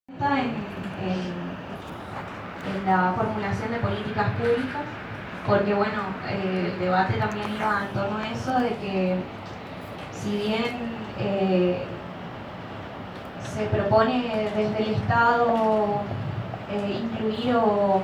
en la formulación de políticas públicas, porque bueno, el debate también iba en torno a eso, de que si bien se propone desde el Estado incluir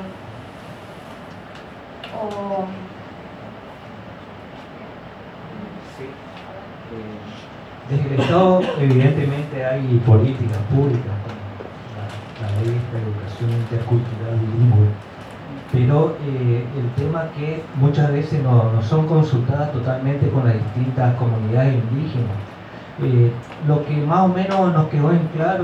desde el Estado evidentemente hay políticas públicas como la ley de educación intercultural bilingüe, pero el tema que muchas veces no son consultadas totalmente con las distintas comunidades indígenas. Lo que más o menos nos quedó en claro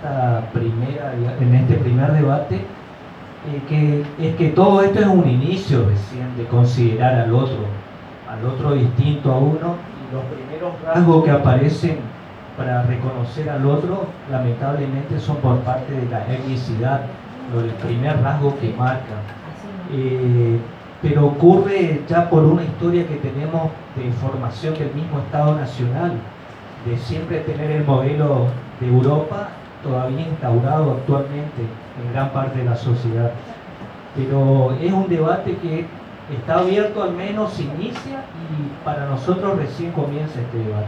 en este primer debate es que todo esto es un inicio recién de considerar al otro distinto a uno, y los primeros rasgos que aparecen para reconocer al otro lamentablemente son por parte de la etnicidad, el primer rasgo que marca. Pero ocurre ya por una historia que tenemos de formación del mismo Estado Nacional, de siempre tener el modelo de Europa todavía instaurado actualmente en gran parte de la sociedad. Pero es un debate que está abierto, al menos se inicia, y para nosotros recién comienza este debate.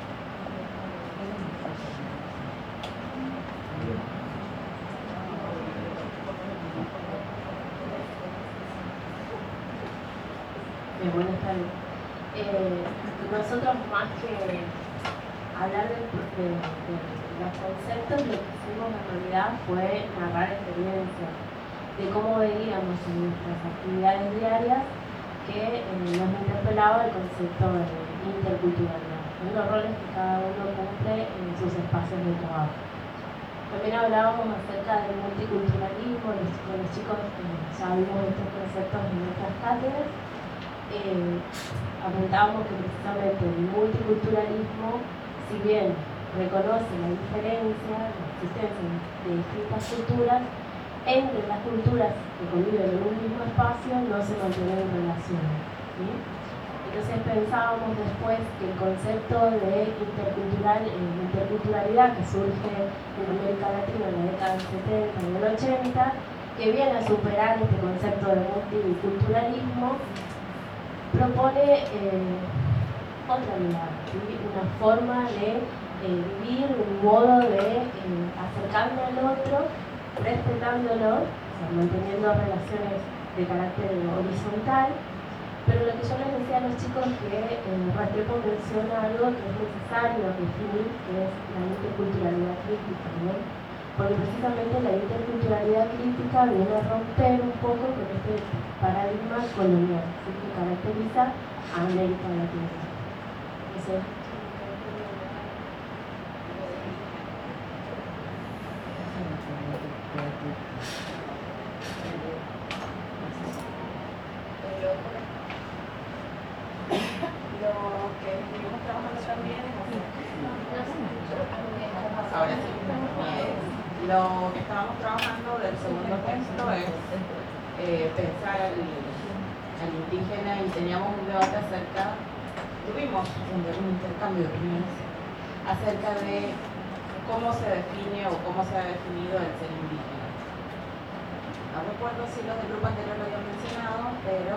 Buenas tardes. Nosotros, más que hablar de los conceptos, lo que hicimos en realidad fue narrar experiencias de cómo veíamos en nuestras actividades diarias que nos interpelaba el concepto de interculturalidad, los roles que cada uno cumple en sus espacios de trabajo. También hablábamos acerca del multiculturalismo, con los chicos ya vimos estos conceptos en nuestras cátedras. Apuntábamos que precisamente el multiculturalismo, si bien reconoce la diferencia, la existencia de distintas culturas, entre las culturas que conviven en un mismo espacio no se mantienen relaciones, ¿sí? Entonces pensábamos después que el concepto de interculturalidad que surge en América Latina en la década del 70 y del 80, que viene a superar este concepto de multiculturalismo, propone otra mirada, ¿sí? Una forma de vivir, un modo de acercarme al otro, respetándolo, o sea, manteniendo relaciones de carácter horizontal. Pero lo que yo les decía a los chicos es que Restrepo menciona algo que es necesario definir, que es la interculturalidad crítica, ¿no? Porque precisamente la interculturalidad crítica viene a romper un poco con este paradigma colonial, ¿sí? Que caracteriza a América Latina. Entonces, lo que estuvimos trabajando también ahora sí, lo que estábamos trabajando del segundo texto es pensar al indígena, y teníamos un debate tuvimos un intercambio de opiniones acerca de cómo se define o cómo se ha definido el ser indígena. No recuerdo si los del grupo anterior lo habían mencionado, pero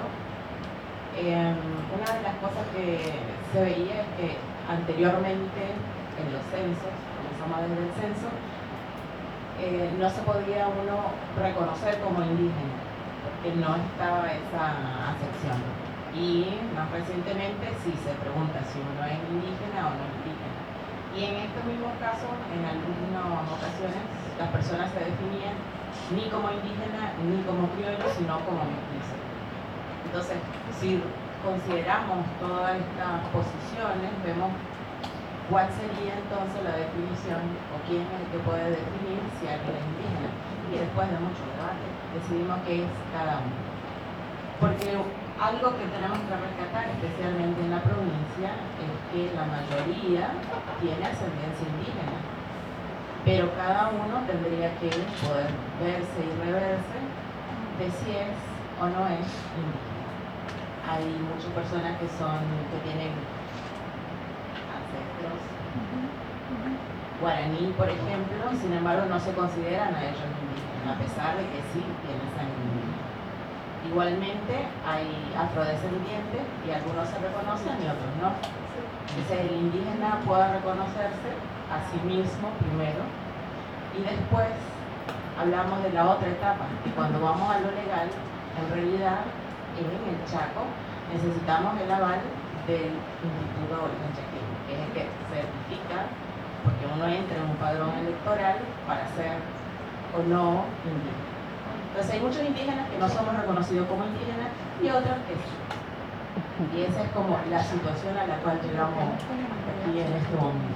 una de las cosas que se veía es que anteriormente en los censos, comenzamos desde el censo, no se podía uno reconocer como indígena, porque no estaba esa acepción. Y más recientemente sí se pregunta si uno es indígena o no es indígena. Y en estos mismos casos, en algunas ocasiones, las personas se definían ni como indígena ni como criollo, sino como mestizo. Entonces, si consideramos todas estas posiciones, vemos cuál sería entonces la definición, o quién es el que puede definir si alguien es indígena. Y después de mucho debate, decidimos qué es cada uno. Porque algo que tenemos que rescatar, especialmente en la provincia, es que la mayoría tiene ascendencia indígena. Pero cada uno tendría que poder verse y reverse de si es o no es indígena. Hay muchas personas que tienen ancestros guaraní, por ejemplo, sin embargo no se consideran a ellos indígenas, a pesar de que sí tienen sangre indígena. Igualmente hay afrodescendientes y algunos se reconocen y otros no. Entonces el indígena puede reconocerse a sí mismo primero y después hablamos de la otra etapa, que cuando vamos a lo legal, en realidad en el Chaco necesitamos el aval del Instituto Aborigen Chaqueño, que es el que certifica, porque uno entra en un padrón electoral para ser o no indígena. Entonces hay muchos indígenas que no somos reconocidos como indígenas y otros que sí. Y esa es como la situación a la cual llegamos aquí en este momento.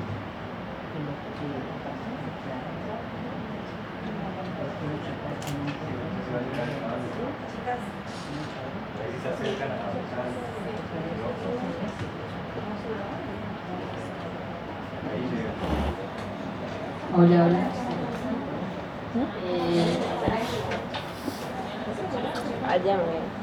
Hola, hola. Allá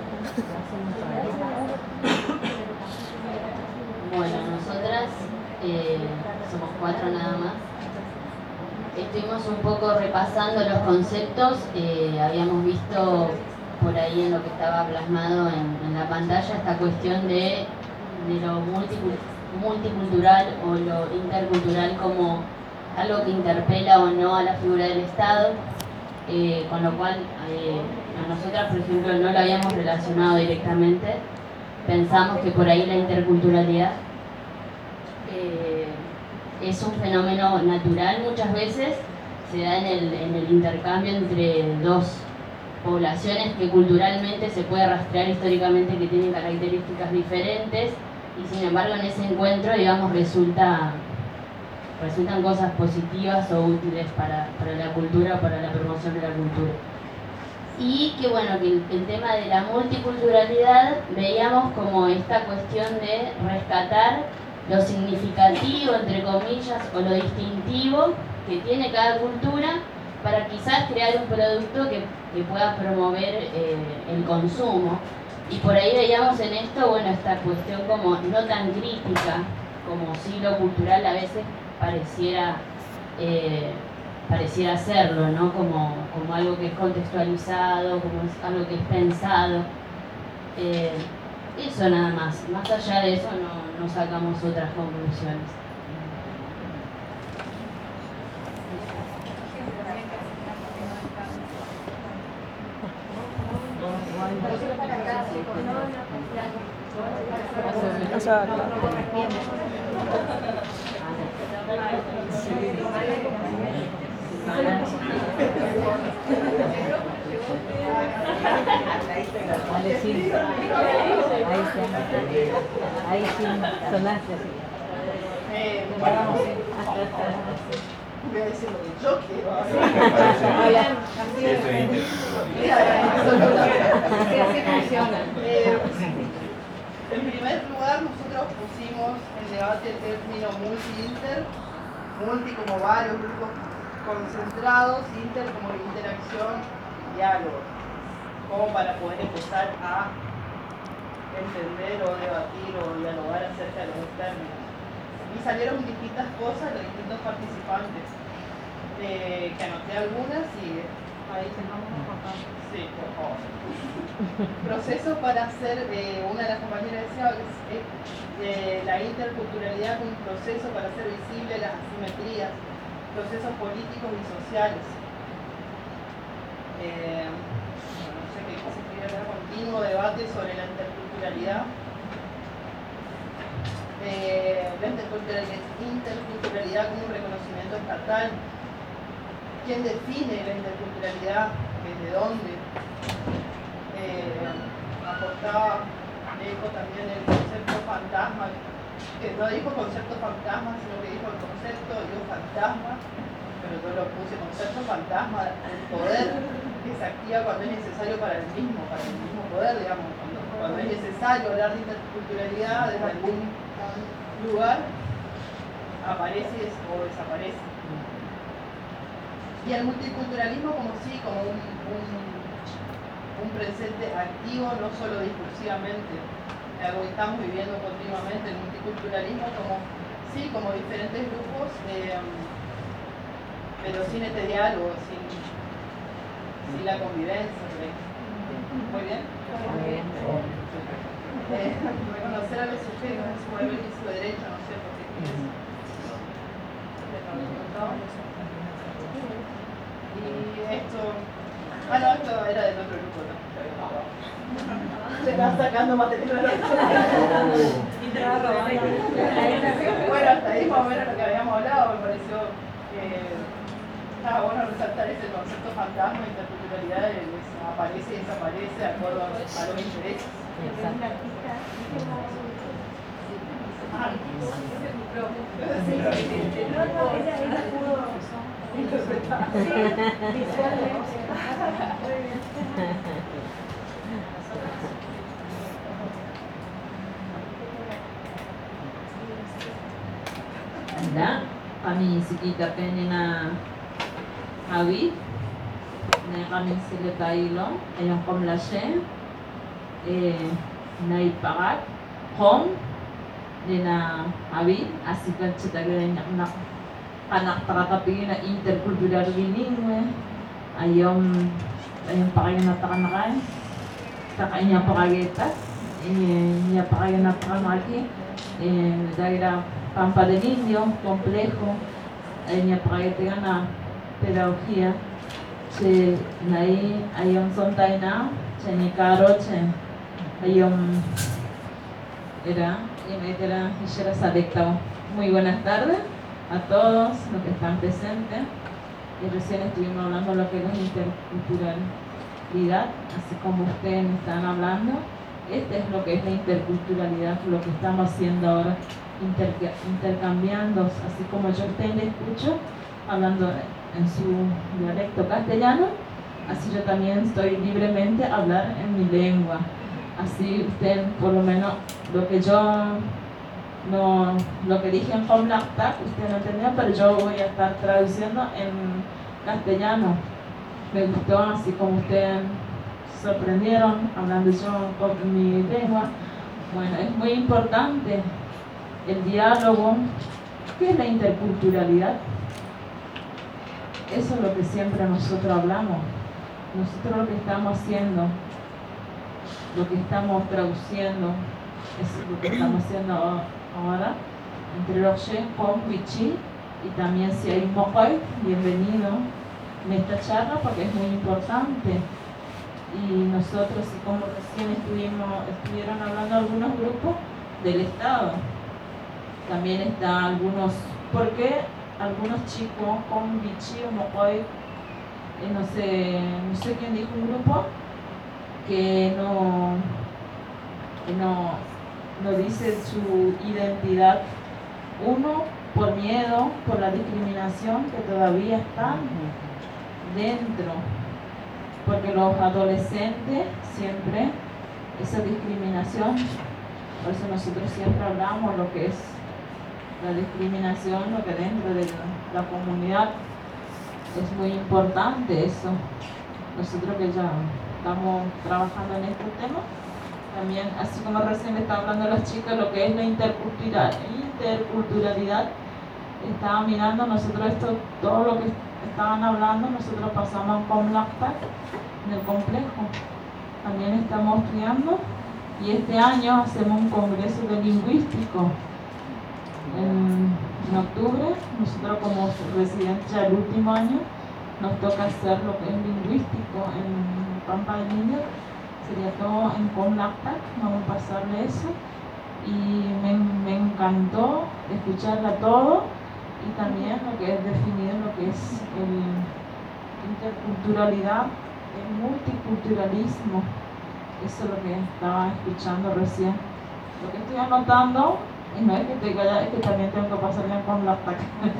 Bueno, nosotras somos 4 nada más. Estuvimos un poco repasando los conceptos. Habíamos visto por ahí en lo que estaba plasmado en la pantalla esta cuestión de lo multicultural o lo intercultural como algo que interpela o no a la figura del Estado, con lo cual a nosotras, por ejemplo, no lo habíamos relacionado directamente. Pensamos que por ahí la interculturalidad es un fenómeno natural muchas veces, se da en el intercambio entre dos poblaciones que culturalmente se puede rastrear históricamente que tienen características diferentes y sin embargo en ese encuentro, digamos, resultan cosas positivas o útiles para la cultura o para la promoción de la cultura. Y que bueno, que el tema de la multiculturalidad veíamos como esta cuestión de rescatar lo significativo, entre comillas, o lo distintivo que tiene cada cultura para quizás crear un producto que pueda promover el consumo. Y por ahí veíamos en esto, bueno, esta cuestión como no tan crítica, como sí lo cultural a veces pareciera serlo, ¿no? Como algo que es contextualizado, como es algo que es pensado. Eso nada más. Más allá de eso no sacamos otras conclusiones. Ahí sí, sonaste así. Voy a decir lo que yo quiero. Así funciona. En primer lugar, nosotros pusimos en debate el término multi-inter, multi como varios grupos concentrados, inter como interacción, diálogo, como para poder empezar a entender o debatir o dialogar acerca de los términos. Y salieron distintas cosas de distintos participantes, que anoté algunas y ahí tenemos papá. Sí, por favor. Proceso para hacer, una de las compañeras decía, la interculturalidad como un proceso para hacer visibles las asimetrías, procesos políticos y sociales. No sé qué se quiere hablar, continuo debate sobre la interculturalidad. La interculturalidad como un reconocimiento estatal. ¿Quién define la interculturalidad? ¿Desde dónde? Aportaba, dijo también el concepto fantasma, que no dijo concepto fantasma, sino que dijo el concepto, dijo fantasma, pero yo lo puse concepto fantasma, el poder que se activa cuando es necesario para el mismo poder, digamos, cuando es necesario hablar de interculturalidad desde algún lugar, aparece o desaparece. Y el multiculturalismo como sí, como un presente activo, no solo discursivamente, algo que estamos viviendo continuamente, el multiculturalismo como, sí, como diferentes grupos pero sin este diálogo, sin la convivencia. Muy bien. Reconocer a los sujetos en su deber y su derecho, no sé por qué es. Y esto, esto era del otro grupo, ¿no? Se va sacando material. Bueno, hasta ahí más o menos lo que habíamos hablado, me pareció que estaba bueno resaltar ese concepto fantasma, interculturalidad, aparece y desaparece de acuerdo a los intereses. Ada, kami sekitar na Hawi, na kami sila tayo, ayong komlasye, na ipakat, kom, na Hawi, asikat sa tagay na kanak takatapi na intercultural bilingue, ayong pakayanatakanakan, takain niya pakageta, niya pakayanatakanakin, dahil Pampa del Indio, complejo, niya pakayanatakanakan na pedagogía, che nai ayong sontay na, che ni karo, che ayong era sadectao. Muy buenas tardes a todos los que están presentes. Y recién estuvimos hablando de lo que es la interculturalidad, así como ustedes me están hablando. Este es lo que es la interculturalidad, lo que estamos haciendo ahora, intercambiando, así como yo a ustedes les escucho hablando en su dialecto castellano, así yo también estoy libremente a hablar en mi lengua. Así usted, por lo menos, lo que dije en Comlactac, usted no entendió, pero yo voy a estar traduciendo en castellano. Me gustó, así como ustedes sorprendieron, hablando yo con mi lengua. Bueno, es muy importante el diálogo. ¿Qué es la interculturalidad? Eso es lo que siempre nosotros hablamos. Nosotros lo que estamos haciendo, lo que estamos traduciendo, es lo que estamos haciendo ahora entre Roche, con Wichi y también si hay Mokoy, bienvenido en esta charla porque es muy importante. Y nosotros, y como recién estuvieron hablando algunos grupos del Estado, también está algunos, ¿por qué algunos chicos con Vichy o Mokoy, no sé quién dijo un grupo que no dice su identidad? Uno, por miedo, por la discriminación que todavía está dentro, porque los adolescentes siempre, esa discriminación, por eso nosotros siempre hablamos lo que es la discriminación, lo que dentro de la comunidad es muy importante eso. Nosotros que ya estamos trabajando en este tema, también, así como recién le estaba hablando a las chicas, lo que es la interculturalidad, estaba mirando, nosotros todo lo que estaban hablando, nosotros pasamos con Comlactac en el complejo. También estamos estudiando y este año hacemos un congreso de lingüístico. En octubre, nosotros como residentes ya el último año, nos toca hacer lo que es lingüístico en Pampa del Indio. Sería todo en Comlactac, vamos a pasarle eso. Y me encantó escucharla todo y también lo que es definir lo que es interculturalidad, el multiculturalismo. Eso es lo que estaba escuchando recién. Lo que estoy anotando, y no es que estoy callada, es que también tengo que pasarle en Comlactac.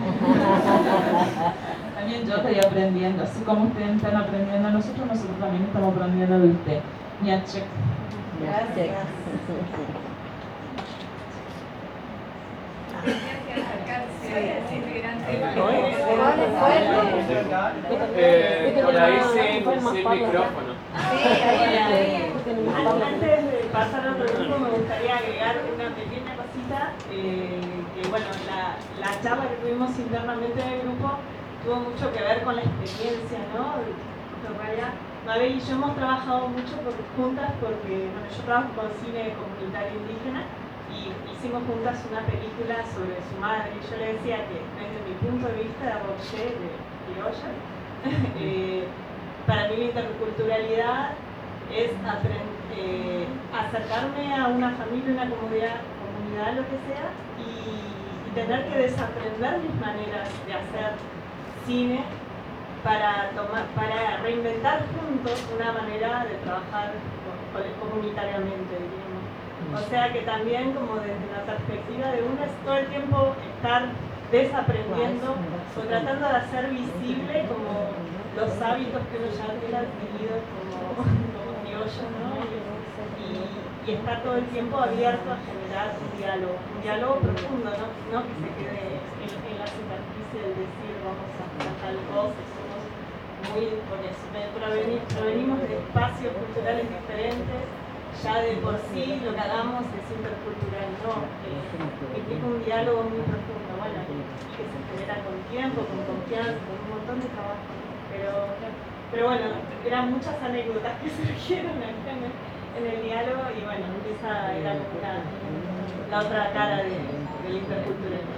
También yo estoy aprendiendo, así como ustedes están aprendiendo de nosotros también estamos aprendiendo de usted. Niachek. Gracias. Por ahí sin micrófono. Antes de pasar a otro grupo me gustaría agregar una pequeña cosita, que bueno, la charla que tuvimos internamente del grupo tuvo mucho que ver con la experiencia, ¿no? En realidad, Mabel y yo hemos trabajado mucho juntas porque, bueno, yo trabajo con cine comunitario indígena y hicimos juntas una película sobre su madre. Y yo le decía que desde mi punto de vista de Rocher, de criolla, para mí la interculturalidad es acercarme a una familia, una comunidad, lo que sea, y tener que desaprender mis maneras de hacer cine para reinventar juntos una manera de trabajar comunitariamente, diríamos. O sea que también como desde la perspectiva de uno es todo el tiempo estar desaprendiendo o tratando de hacer visible como los hábitos que uno ya tiene adquirido como criollo, ¿no? Y estar todo el tiempo abierto a generar un diálogo profundo, no que se quede en la superficie del decir vamos a hacer tal cosa, somos muy con eso, provenimos de espacios culturales diferentes, ya de por sí lo que hagamos es intercultural, no, implica un diálogo muy profundo, bueno, que se genera con tiempo, con confianza, con un montón de trabajo, pero bueno, eran muchas anécdotas que surgieron acá en el diálogo y bueno, esa era como la otra cara del interculturalismo.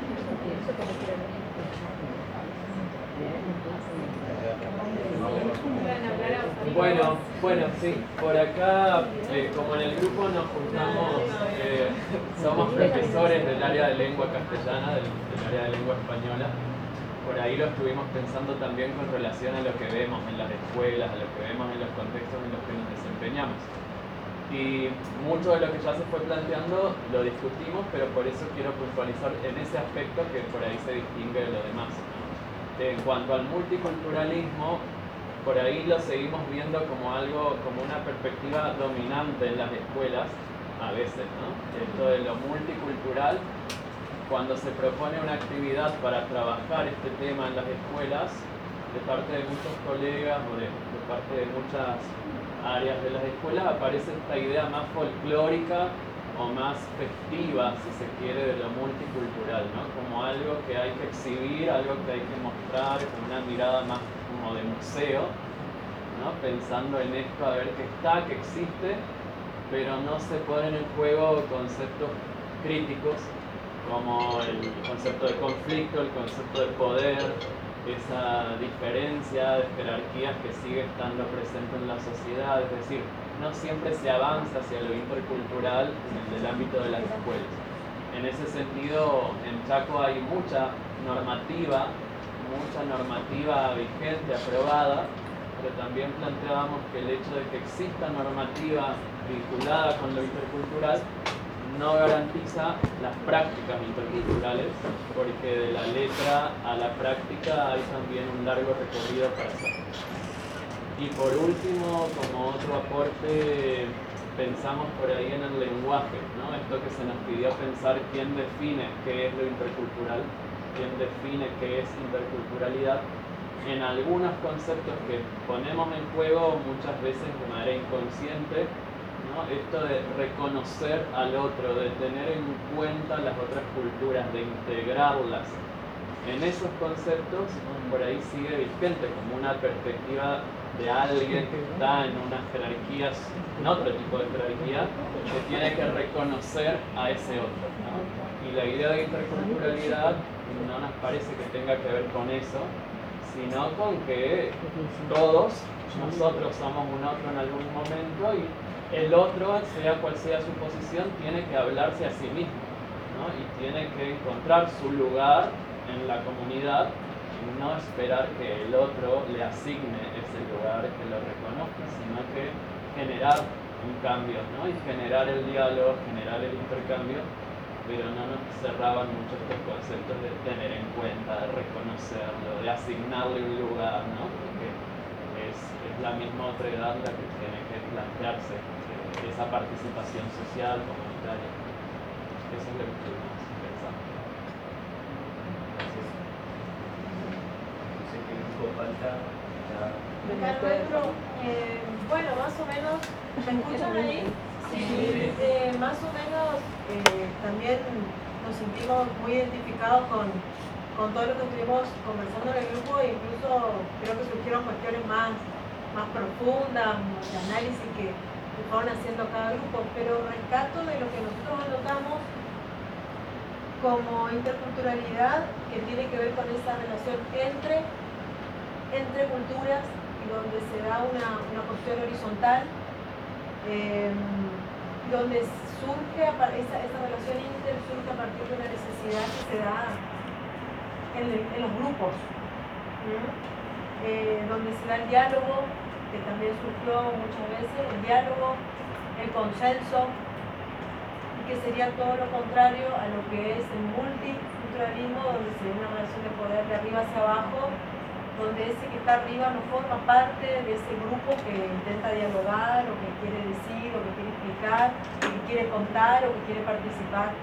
Bueno, sí, por acá, como en el grupo nos juntamos, somos profesores del área de lengua castellana, del área de lengua española. Por ahí lo estuvimos pensando también con relación a lo que vemos en las escuelas, a lo que vemos en los contextos en los que nos desempeñamos. Y mucho de lo que ya se fue planteando lo discutimos, pero por eso quiero puntualizar en ese aspecto que por ahí se distingue de lo demás, ¿no? En cuanto al multiculturalismo, por ahí lo seguimos viendo como algo, como una perspectiva dominante en las escuelas, a veces, ¿no? Esto de lo multicultural, cuando se propone una actividad para trabajar este tema en las escuelas, de parte de muchos colegas o de parte de muchas áreas de las escuelas, aparece esta idea más folclórica o más festiva, si se quiere, de lo multicultural, ¿no? Como algo que hay que exhibir, algo que hay que mostrar, con una mirada más como de museo, ¿no? Pensando en esto, a ver qué está, que existe, pero no se ponen en juego conceptos críticos como el concepto de conflicto, el concepto de poder, esa diferencia de jerarquías que sigue estando presente en la sociedad, es decir, no siempre se avanza hacia lo intercultural en el ámbito de las escuelas. En ese sentido, en Chaco hay mucha normativa vigente, aprobada, pero también planteábamos que el hecho de que exista normativa vinculada con lo intercultural no garantiza las prácticas interculturales, porque de la letra a la práctica hay también un largo recorrido para hacer. Y por último, como otro aporte, pensamos por ahí en el lenguaje, ¿no? Esto que se nos pidió pensar quién define qué es lo intercultural, quién define qué es interculturalidad. En algunos conceptos que ponemos en juego muchas veces de manera inconsciente, ¿no? Esto de reconocer al otro, de tener en cuenta las otras culturas, de integrarlas en esos conceptos, por ahí sigue vigente como una perspectiva de alguien que está en unas jerarquías, en otro tipo de jerarquía, que tiene que reconocer a ese otro, ¿no? Y la idea de interculturalidad no nos parece que tenga que ver con eso, sino con que todos nosotros somos un otro en algún momento y el otro, sea cual sea su posición, tiene que hablarse a sí mismo, ¿no? Y tiene que encontrar su lugar en la comunidad y no esperar que el otro le asigne ese lugar, que lo reconozca, sino que generar un cambio, ¿no? Y generar el diálogo, generar el intercambio, pero no nos cerraban mucho estos conceptos de tener en cuenta, de reconocerlo, de asignarle un lugar, ¿no? Porque es la misma otra edad la que tiene que plantearse esa participación social, comunitaria. Eso es lo que estuvimos pensando. Entonces, ¿qué grupo falta? Bueno, más o menos, ¿me escuchan ahí? Sí, más o menos también nos sentimos muy identificados con con todo lo que estuvimos conversando en el grupo, incluso creo que surgieron cuestiones más profundas, de análisis que fueron haciendo cada grupo, pero rescato de lo que nosotros anotamos como interculturalidad, que tiene que ver con esa relación entre culturas y donde se da una cuestión horizontal, donde surge esa relación inter surge a partir de una necesidad que se da en los grupos, donde se da el diálogo, que también surgió muchas veces, el diálogo, el consenso, y que sería todo lo contrario a lo que es el multiculturalismo, donde se da una relación de poder de arriba hacia abajo, donde ese que está arriba no forma parte de ese grupo que intenta dialogar, o que quiere decir, o que quiere explicar, o que quiere contar, o que quiere participar.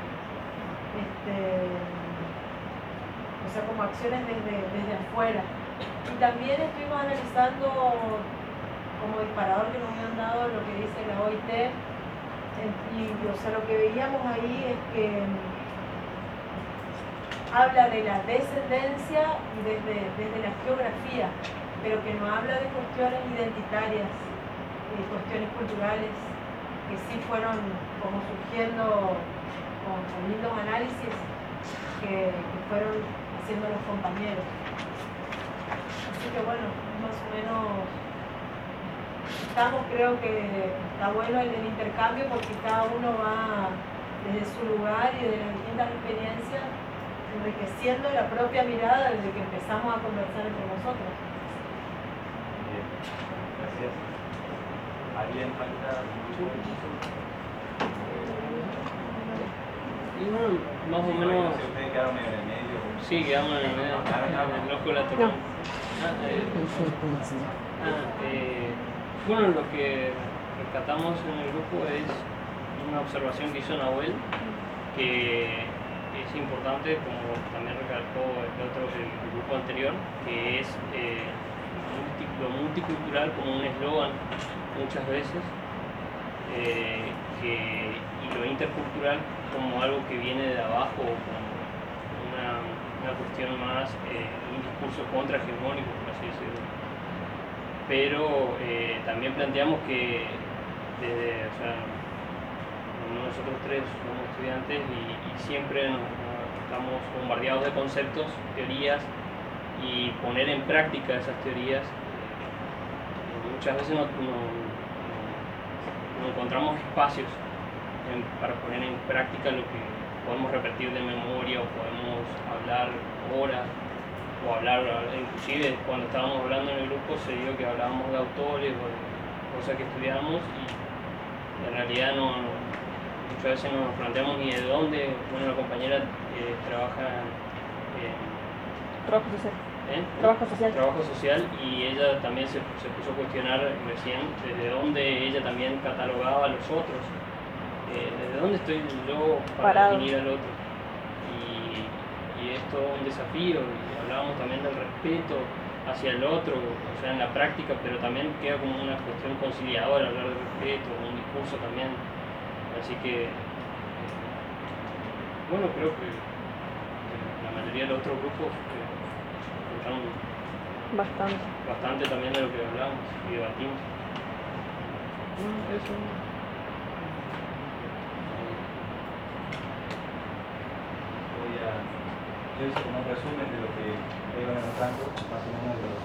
O sea, como acciones desde afuera. Y también estuvimos analizando como disparador que nos habían dado lo que dice la OIT, y o sea, lo que veíamos ahí es que habla de la descendencia y desde la geografía, pero que no habla de cuestiones identitarias, cuestiones culturales, que sí fueron como surgiendo con lindos análisis que fueron haciendo los compañeros. Así que bueno, más o menos creo que está bueno el intercambio, porque cada uno va desde su lugar y de las distintas experiencias enriqueciendo la propia mirada desde que empezamos a conversar entre nosotros. Bien, gracias. ¿Alguien falta? Y bueno, más o menos. Si ustedes quedaron medio en el medio. Sí, quedamos en el medio, en el ojo de la tormenta. Bueno, lo que rescatamos en el grupo es una observación que hizo Nahuel, que es importante, como también recalcó el grupo anterior, que es lo multicultural como un eslogan muchas veces, y lo intercultural como algo que viene de abajo, como una cuestión más, un discurso contrahegemónico, por así decirlo. Pero también planteamos que nosotros tres somos estudiantes y siempre estamos bombardeados de conceptos, teorías, y poner en práctica esas teorías, muchas veces no encontramos espacios para poner en práctica lo que podemos repetir de memoria, o podemos hablar horas, o hablar, inclusive cuando estábamos hablando en el grupo se dio que hablábamos de autores o de cosas que estudiamos, y en realidad muchas veces no nos planteamos ni de dónde. Bueno, la compañera trabaja en trabajo social, y ella también se puso a cuestionar recién desde dónde ella también catalogaba a los otros, desde dónde estoy yo para definir al otro, y es todo un desafío. Y hablábamos también del respeto hacia el otro, o sea, en la práctica, pero también queda como una cuestión conciliadora hablar de respeto, un discurso también. Así que, bueno, creo que la mayoría de los otros grupos contaron bastante también de lo que hablamos y debatimos. Bueno, eso. Yo hice como un resumen de lo que iban anotando, más o menos de los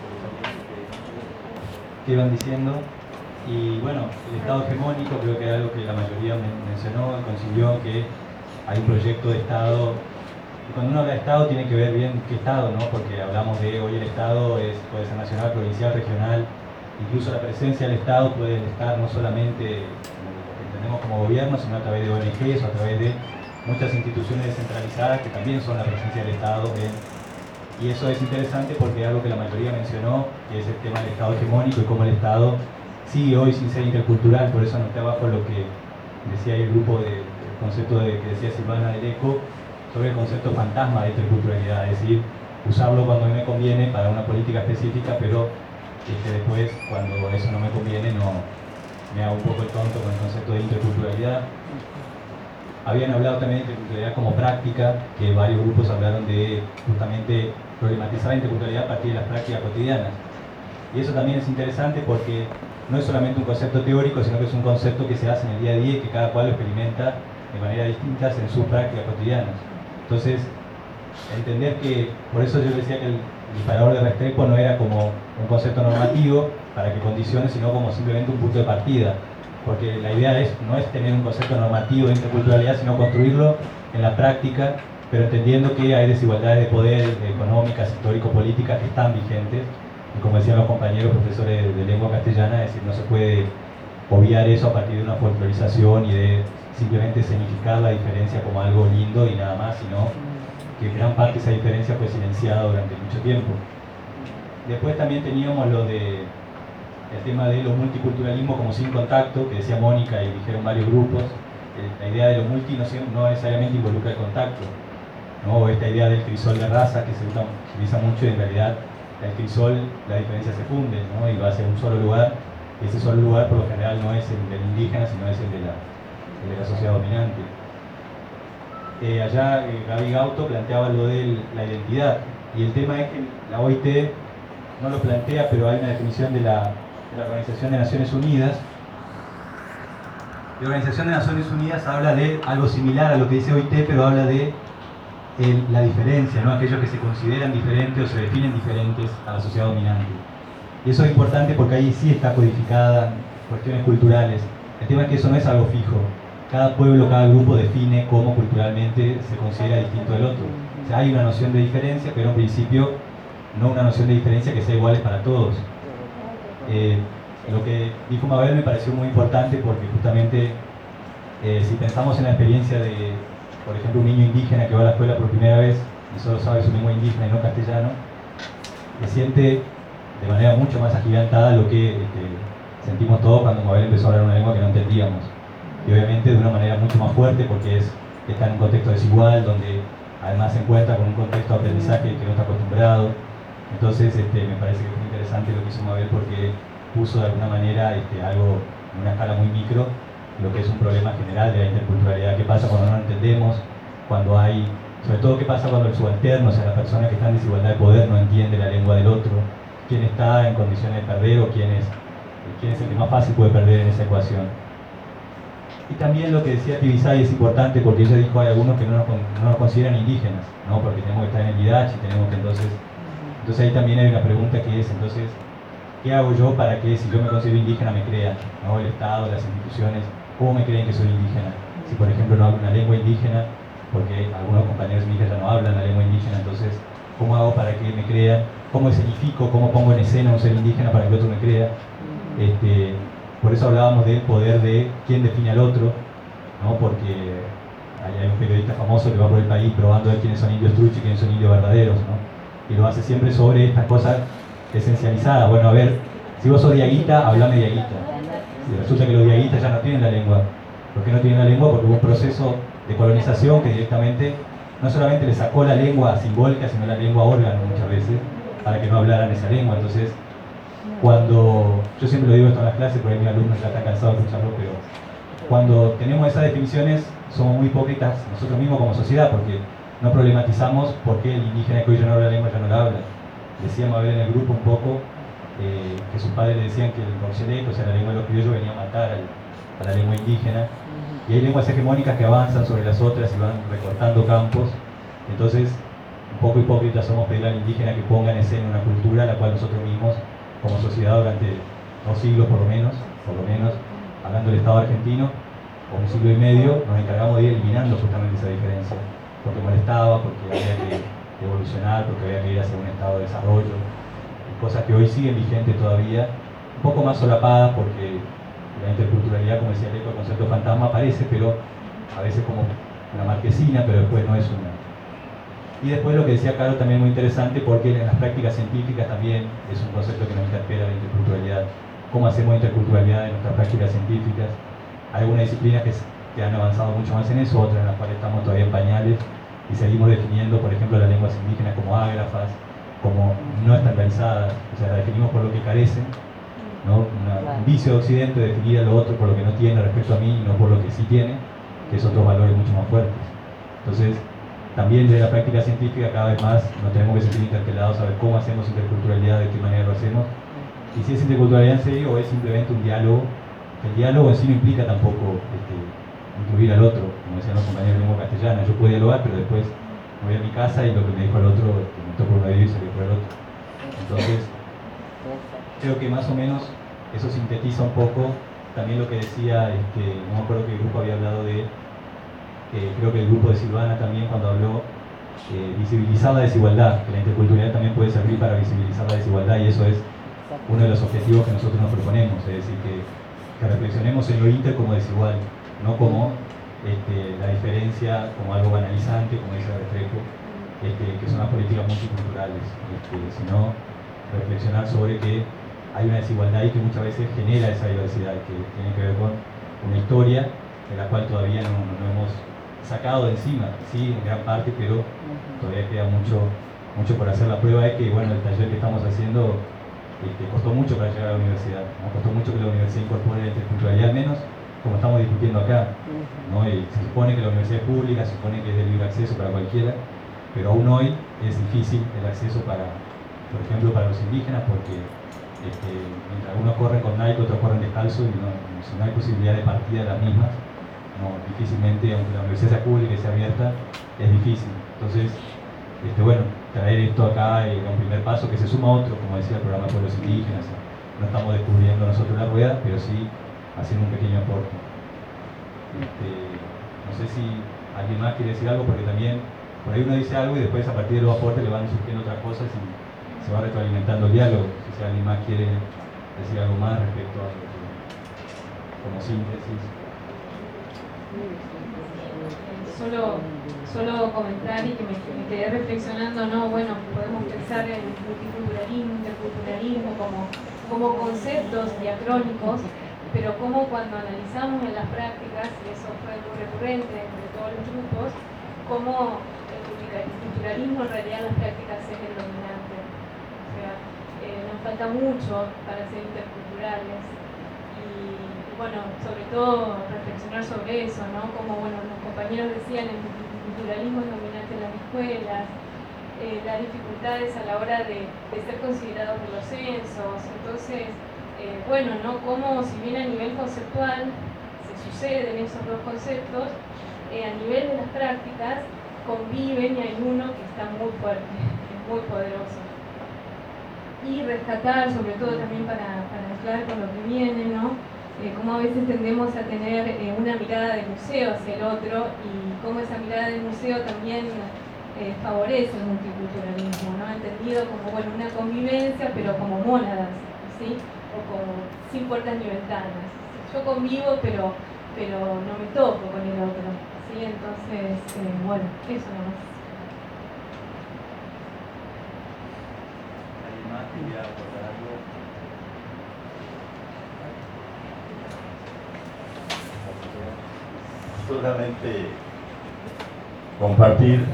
que iban diciendo. Y bueno, el Estado hegemónico creo que es algo que la mayoría mencionó, consiguió que hay un proyecto de Estado. Y cuando uno habla de Estado tiene que ver bien qué Estado, ¿no? Porque hablamos de hoy el Estado puede ser nacional, provincial, regional. Incluso la presencia del Estado puede estar no solamente como lo que entendemos como gobierno, sino a través de ONGs o a través de muchas instituciones descentralizadas que también son la presencia del Estado. Y eso es interesante porque es algo que la mayoría mencionó, que es el tema del Estado hegemónico y cómo el Estado sigue hoy sin ser intercultural. Por eso anoté abajo lo que decía ahí el grupo del concepto que decía Silvana del ECO, sobre el concepto fantasma de interculturalidad, es decir, usarlo cuando me conviene para una política específica, pero después, cuando eso no me conviene, me hago un poco el tonto con el concepto de interculturalidad. Habían hablado también de interculturalidad como práctica, que varios grupos hablaron de justamente problematizar la interculturalidad a partir de las prácticas cotidianas. Y eso también es interesante porque no es solamente un concepto teórico, sino que es un concepto que se hace en el día a día y que cada cual lo experimenta de manera distinta en sus prácticas cotidianas. Entonces, entender que, por eso yo decía que el disparador de Restrepo no era como un concepto normativo para que condicione, sino como simplemente un punto de partida. Porque la idea no es tener un concepto normativo de interculturalidad, sino construirlo en la práctica, pero entendiendo que hay desigualdades de poder económicas, histórico-políticas que están vigentes. Y como decían los compañeros profesores de lengua castellana, es decir, no se puede obviar eso a partir de una folclorización y de simplemente significar la diferencia como algo lindo y nada más, sino que gran parte de esa diferencia fue silenciada durante mucho tiempo. Después también teníamos el tema de los multiculturalismos como sin contacto, que decía Mónica y dijeron varios grupos. La idea de lo multi no necesariamente involucra el contacto, ¿no? O esta idea del crisol de raza que se utiliza mucho y en realidad el crisol, la diferencia se funde, ¿no? Y va hacia un solo lugar, y ese solo lugar por lo general no es el del indígena, sino es el de la sociedad dominante. Allá Gaby Gauto planteaba lo de la identidad, y el tema es que la OIT no lo plantea, pero hay una definición de la Organización de Naciones Unidas. La Organización de Naciones Unidas habla de algo similar a lo que dice OIT, pero habla de la diferencia, ¿no? Aquellos que se consideran diferentes o se definen diferentes a la sociedad dominante. Y eso es importante porque ahí sí está codificada cuestiones culturales. El tema es que eso no es algo fijo. Cada pueblo, cada grupo define cómo culturalmente se considera distinto del otro. O sea, hay una noción de diferencia, pero en principio no una noción de diferencia que sea igual para todos. Lo que dijo Mabel me pareció muy importante porque justamente si pensamos en la experiencia de, por ejemplo, un niño indígena que va a la escuela por primera vez y solo sabe su lengua indígena y no castellano, se siente de manera mucho más agigantada lo que sentimos todos cuando Mabel empezó a hablar una lengua que no entendíamos. Y obviamente de una manera mucho más fuerte porque está en un contexto desigual, donde además se encuentra con un contexto de aprendizaje que no está acostumbrado. Entonces me parece que es muy interesante lo que hizo Mabel porque puso de alguna manera algo en una escala muy micro, lo que es un problema general de la interculturalidad. ¿Qué pasa cuando no lo entendemos? Cuando sobre todo qué pasa cuando el subalterno, o sea, la persona que está en desigualdad de poder, no entiende la lengua del otro, quién está en condiciones de perder o quién es el que más fácil puede perder en esa ecuación. Y también lo que decía Tibisay es importante porque ella dijo hay algunos que no nos consideran indígenas, ¿no? Porque tenemos que estar en el IDACH y tenemos que entonces ahí también hay una pregunta que es entonces ¿qué hago yo para que si yo me considero indígena me crean, ¿no? El Estado, las instituciones, ¿cómo me creen que soy indígena? Si por ejemplo no hablo una lengua indígena, porque algunos compañeros indígenas ya no hablan la lengua indígena, entonces ¿cómo hago para que me crean? ¿Cómo escenifico? ¿Cómo pongo en escena un ser indígena para que el otro me crea? Por eso hablábamos del poder de quién define al otro, ¿no? Porque hay un periodista famoso que va por el país probando de quiénes son indios truchos y quiénes son indios verdaderos, ¿no? Y lo hace siempre sobre estas cosas esencializadas. Bueno, a ver, si vos sos diaguita, hablame diaguita. Y resulta que los diaguitas ya no tienen la lengua. ¿Por qué no tienen la lengua? Porque hubo un proceso de colonización que directamente no solamente le sacó la lengua simbólica, sino la lengua órgano muchas veces, para que no hablaran esa lengua. Entonces, cuando, yo siempre lo digo esto en las clases, porque mis alumnos ya están cansados de escucharlo, pero cuando tenemos esas definiciones somos muy hipócritas nosotros mismos como sociedad, porque no problematizamos por qué el indígena que hoy ya no habla la lengua ya no la habla. Decía Mabel en el grupo un poco que sus padres le decían que el corchelec, o sea, la lengua de los criollos, venía a matar a la lengua indígena. Y hay lenguas hegemónicas que avanzan sobre las otras y van recortando campos. Entonces, un poco hipócritas somos pedirle al indígena que ponga en escena una cultura a la cual nosotros mismos, como sociedad, durante 2 siglos por lo menos, hablando del Estado argentino, o 1 siglo y medio, nos encargamos de ir eliminando justamente esa diferencia. Porque molestaba, porque había que evolucionar, porque había que ir hacia un estado de desarrollo, cosas que hoy siguen vigentes todavía, un poco más solapadas porque la interculturalidad, como decía Leco, el concepto fantasma aparece, pero a veces como una marquesina, pero después no es una. Y después lo que decía Caro también muy interesante, porque en las prácticas científicas también es un concepto que nos interpela la interculturalidad. ¿Cómo hacemos interculturalidad en nuestras prácticas científicas? Hay algunas disciplinas que han avanzado mucho más en eso, otras en las cuales estamos todavía en pañales y seguimos definiendo, por ejemplo, las lenguas indígenas como ágrafas, como no estandarizadas, o sea, las definimos por lo que carecen, ¿no? Un vicio de Occidente de definir a lo otro por lo que no tiene respecto a mí y no por lo que sí tiene. que son dos valores mucho más fuertes. Entonces, también desde la práctica científica cada vez más nos tenemos que sentir interpelados a ver cómo hacemos interculturalidad, de qué manera lo hacemos, y si es interculturalidad en serio o es simplemente un diálogo. El diálogo en sí no implica tampoco incluir al otro, como decían los compañeros de lengua castellana. Yo puedo dialogar, pero después me voy a mi casa y lo que me dijo el otro, me tocó por un oído y salió por el otro. Entonces, creo que más o menos eso sintetiza un poco también lo que decía, no me acuerdo qué grupo había hablado de, creo que el grupo de Silvana también cuando habló, visibilizar la desigualdad, que la interculturalidad también puede servir para visibilizar la desigualdad, y eso es uno de los objetivos que nosotros nos proponemos, es decir, que reflexionemos en lo inter como desigual, no como la diferencia como algo banalizante, como dice Restrepo, que son las políticas multiculturales, sino reflexionar sobre que hay una desigualdad y que muchas veces genera esa diversidad, que tiene que ver con una historia de la cual todavía no hemos sacado de encima, sí, en gran parte, pero todavía queda mucho por hacer. La prueba es que, bueno, el taller que estamos haciendo costó mucho para llegar a la universidad, ¿no? Costó mucho que la universidad incorpore la interculturalidad, al menos como estamos discutiendo acá, ¿no? Y se supone que la universidad es pública, se supone que es de libre acceso para cualquiera, pero aún hoy es difícil el acceso para, por ejemplo, para los indígenas, porque mientras algunos corren con Nike, otros corren descalzo, y si no hay posibilidad de partida de las mismas, difícilmente, aunque la universidad sea pública y sea abierta, es difícil. Entonces, bueno, traer esto acá es un primer paso que se suma a otro, como decía el programa de pueblos indígenas. No estamos descubriendo nosotros la rueda, pero sí haciendo un pequeño aporte. No sé si alguien más quiere decir algo, porque también por ahí uno dice algo y después a partir de los aportes le van surgiendo otras cosas y se va retroalimentando el diálogo. Si alguien más quiere decir algo más respecto a lo que, como síntesis. Solo comentar y que me quedé reflexionando, ¿no? Bueno, podemos pensar en multiculturalismo, interculturalismo como conceptos diacrónicos, pero como cuando analizamos en las prácticas, y eso fue muy recurrente entre todos los grupos, como el culturalismo en realidad en las prácticas es el dominante. O sea, nos falta mucho para ser interculturales. Y bueno, sobre todo reflexionar sobre eso, ¿no? Como bueno, los compañeros decían, el multiculturalismo es dominante en las escuelas, las dificultades a la hora de ser considerados en los censos. Entonces, bueno, ¿no? Como si bien a nivel conceptual se suceden esos dos conceptos, a nivel de las prácticas conviven y hay uno que está muy fuerte, que es muy poderoso. Y rescatar, sobre todo también para mezclar con lo que viene, ¿no? Cómo a veces tendemos a tener una mirada de museo hacia el otro y cómo esa mirada de museo también favorece el multiculturalismo, ¿no? Entendido como, bueno, una convivencia, pero como mónadas, ¿sí? O como sin puertas ni ventanas. Yo convivo, pero no me toco con el otro, ¿sí? Entonces, bueno, eso nomás. ¿Alguien más quería aportar algo? Solamente compartir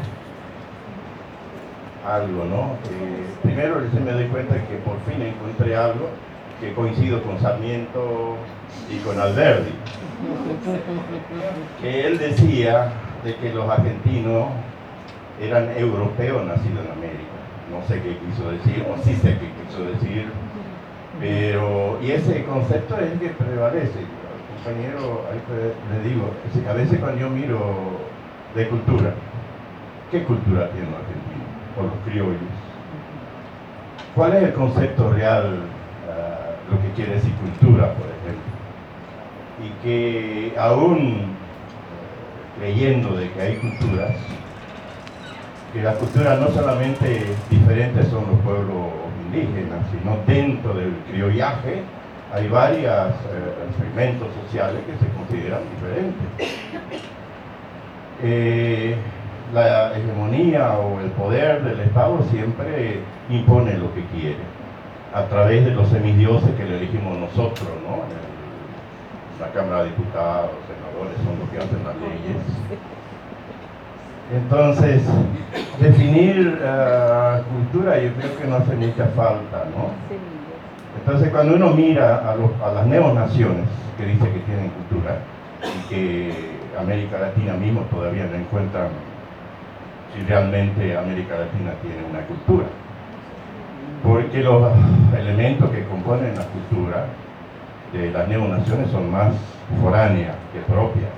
algo, ¿no? Primero recién me doy cuenta que por fin encontré algo que coincido con Sarmiento y con Alberdi, que él decía de que los argentinos eran europeos nacidos en América. No sé qué quiso decir, o sí sé qué quiso decir, pero, y ese concepto es el que prevalece. Compañero, le digo, a veces cuando yo miro de cultura, ¿qué cultura tiene los argentinos o los criollos? ¿Cuál es el concepto real, lo que quiere decir cultura, por ejemplo? Y que aún creyendo de que hay culturas, que las culturas no solamente diferentes son los pueblos indígenas, sino dentro del criollaje hay varios segmentos sociales que se consideran diferentes. La hegemonía o el poder del Estado siempre impone lo que quiere, a través de los semidioses que le elegimos nosotros, ¿no? La Cámara de Diputados, senadores, son los que hacen las leyes. Entonces, definir cultura yo creo que no hace mucha falta, ¿no? Entonces, cuando uno mira a las neonaciones que dice que tienen cultura y que América Latina mismo todavía no encuentran si realmente América Latina tiene una cultura. Porque los elementos que componen la cultura de las neonaciones son más foráneas que propias.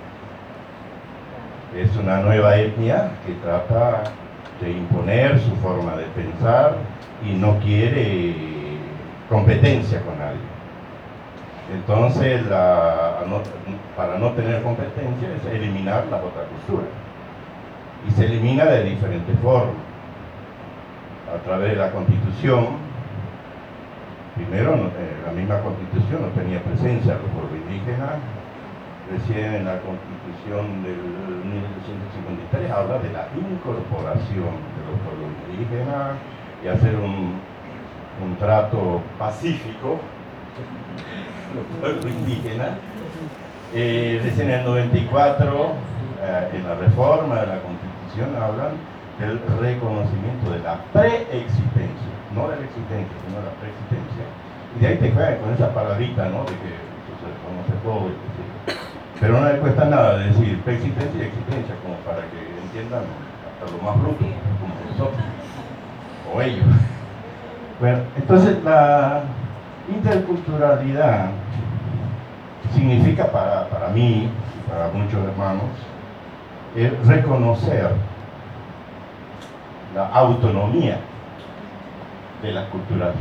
Es una nueva etnia que trata de imponer su forma de pensar y no quiere competencia con nadie. Entonces, para no tener competencia es eliminar las otras culturas. Y se elimina de diferentes formas. A través de la Constitución, primero la misma Constitución no tenía presencia de los pueblos indígenas. Recién en la Constitución del 1953 habla de la incorporación de los pueblos indígenas y hacer un trato pacífico los pueblos indígenas. Recién en el 94, en la reforma de la Constitución, hablan del reconocimiento de la preexistencia, no de la existencia, sino de la preexistencia. Y de ahí te juegan con esa palabrita, ¿no? De que eso se reconoce todo, pero no le cuesta nada decir preexistencia y existencia, como para que entiendan hasta lo más bruto, como nosotros, o ellos. Bueno, entonces la interculturalidad significa para mí y para muchos hermanos reconocer la autonomía de las culturas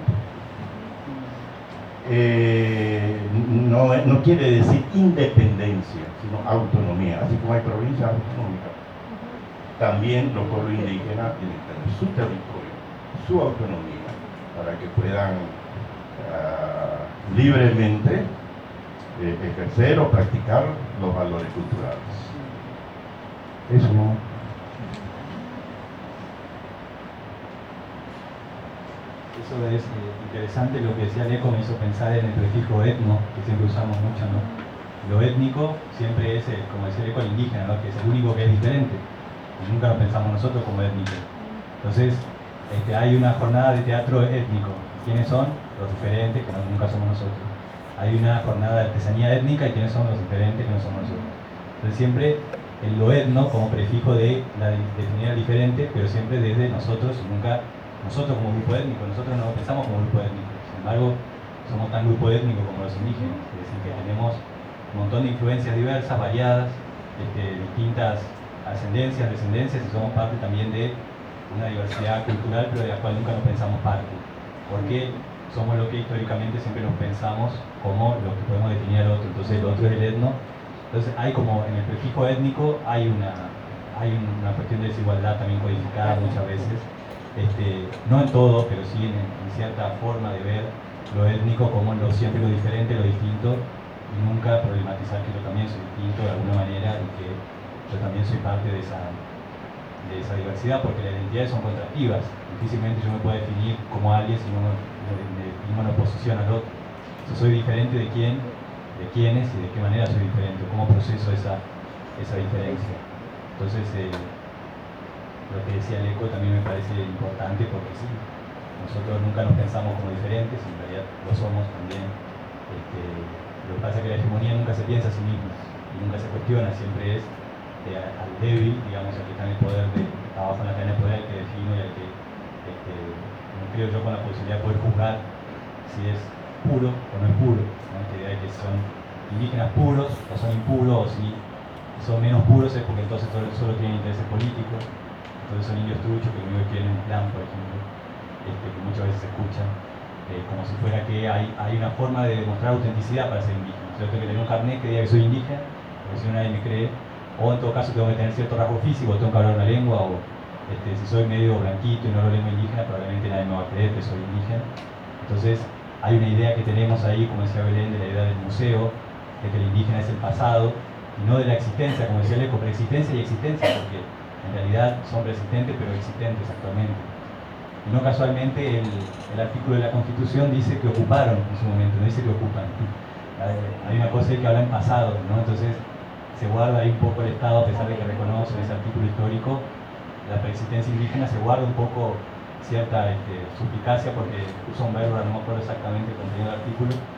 diferentes. No quiere decir independencia, sino autonomía. Así como hay provincias autonómicas, también los pueblos indígenas tienen que tener su territorio, su autonomía, para que puedan libremente ejercer o practicar los valores culturales. Eso no. Eso es interesante, lo que decía Leco me hizo pensar en el prefijo etno, que siempre usamos mucho, ¿no? Lo étnico siempre es, como decía Leco, el indígena, ¿no? Que es el único que es diferente, y nunca lo pensamos nosotros como étnico. Entonces, hay una jornada de teatro étnico. ¿Quiénes son? Los diferentes, que nunca somos nosotros. Hay una jornada de artesanía étnica, y ¿quiénes son los diferentes, que no somos nosotros? Entonces siempre lo etno como prefijo de definir al diferente, pero siempre desde nosotros, nunca nosotros como grupo étnico. Nosotros no lo pensamos como grupo étnico, sin embargo somos tan grupo étnico como los indígenas, es decir, que tenemos un montón de influencias diversas, variadas, distintas ascendencias, descendencias, y somos parte también de una diversidad cultural, pero de la cual nunca nos pensamos parte, porque somos lo que históricamente siempre nos pensamos como lo que podemos definir al otro. Entonces el otro es el etno. Entonces hay como en el prefijo étnico hay una cuestión de desigualdad también codificada muchas veces, no en todo, pero sí en cierta forma de ver lo étnico como siempre lo diferente, lo distinto, y nunca problematizar que yo también soy distinto de alguna manera y que yo también soy parte de esa diversidad, porque las identidades son contractivas. Difícilmente yo me puedo definir como alguien si no me pongo en oposición al otro. Yo soy diferente de quién, de quiénes y de qué manera soy diferente, cómo proceso esa diferencia. Entonces, lo que decía Leco también me parece importante, porque sí, nosotros nunca nos pensamos como diferentes, en realidad lo somos también. Lo que pasa es que la hegemonía nunca se piensa a sí misma y nunca se cuestiona, siempre es al débil, digamos, al que está en el poder, abajo en la cadena de poder, al que defino y al que no creo yo con la posibilidad de poder juzgar si es puro o no es puro, ¿no? Esta idea de que son indígenas puros o son impuros, o si son menos puros es porque entonces solo tienen intereses políticos. Entonces son indios truchos que lo único que quieren es un plan, por ejemplo, que muchas veces se escuchan, como si fuera que hay una forma de demostrar autenticidad para ser indígena. Yo tengo que tener un carnet que diga que soy indígena, porque si no nadie me cree, o en todo caso tengo que tener cierto rasgo físico, tengo que hablar una lengua, o si soy medio blanquito y no hablo lengua indígena, probablemente nadie me va a creer que soy indígena. Entonces hay una idea que tenemos ahí, como decía Belén, de la idea del museo, de que el indígena es el pasado, y no de la existencia, como decía Leco, preexistencia y existencia, porque en realidad son resistentes pero existentes actualmente. Y no casualmente el artículo de la Constitución dice que ocuparon en su momento, no dice que ocupan. Hay una cosa que habla en pasado, ¿no? Entonces se guarda ahí un poco el Estado, a pesar de que reconoce en ese artículo histórico la preexistencia indígena, se guarda un poco cierta suspicacia, porque usa un verbo, no me acuerdo exactamente el contenido del artículo,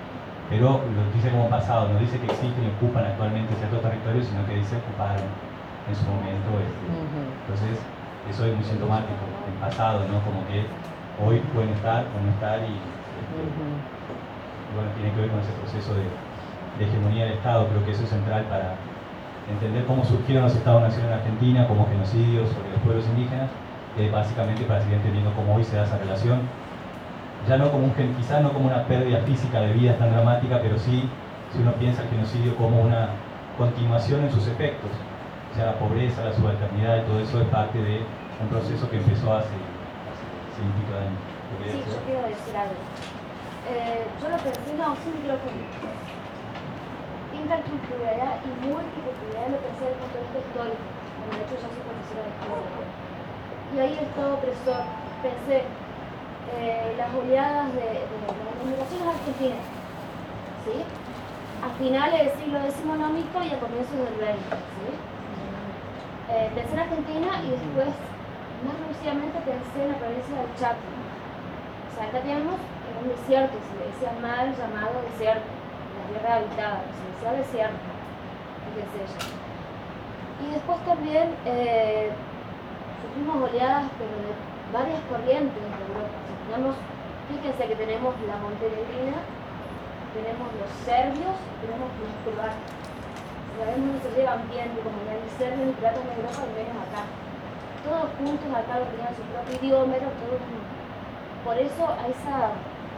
pero lo dice como pasado, no dice que existen y ocupan actualmente ciertos territorios, sino que dice ocuparon en su momento. Entonces, eso es muy sintomático, en pasado, ¿no? Como que hoy pueden estar o no estar y bueno, tiene que ver con ese proceso de hegemonía del Estado. Creo que eso es central para entender cómo surgieron los Estados-Nación en Argentina, como genocidios sobre los pueblos indígenas, básicamente para seguir entendiendo cómo hoy se da esa relación, ya no como quizás no como una pérdida física de vidas tan dramática, pero sí, si uno piensa el genocidio como una continuación en sus efectos, o sea, la pobreza, la subalternidad y todo eso es parte de un proceso que empezó hace 100 y pico de años. Sí, yo quiero decir algo. Yo lo pensé, no, sí lo que interculturalidad y multiculturalidad lo pensé desde el punto de vista histórico. Bueno, de hecho yo soy profesora de historia. Y ahí el Estado opresor, pensé las oleadas de las migraciones argentinas, ¿sí? A finales del siglo XIX y a comienzos del XX, ¿sí? Pensé en Argentina y después, más reducidamente, pensé en la provincia del Chaco. O sea, acá tenemos un desierto, se le decía mal llamado desierto, la tierra habitada, se le decía desierto, fíjense ella. Y después también sufrimos oleadas, pero de varias corrientes de Europa. O sea, tenemos, fíjense que tenemos la montenegrina, tenemos los serbios, tenemos los croatas. Sabemos que se llevan bien, como el serbio y el croata en Europa, al menos acá. Todos juntos acá tenían su propio idioma, era todo junto. Por eso a esa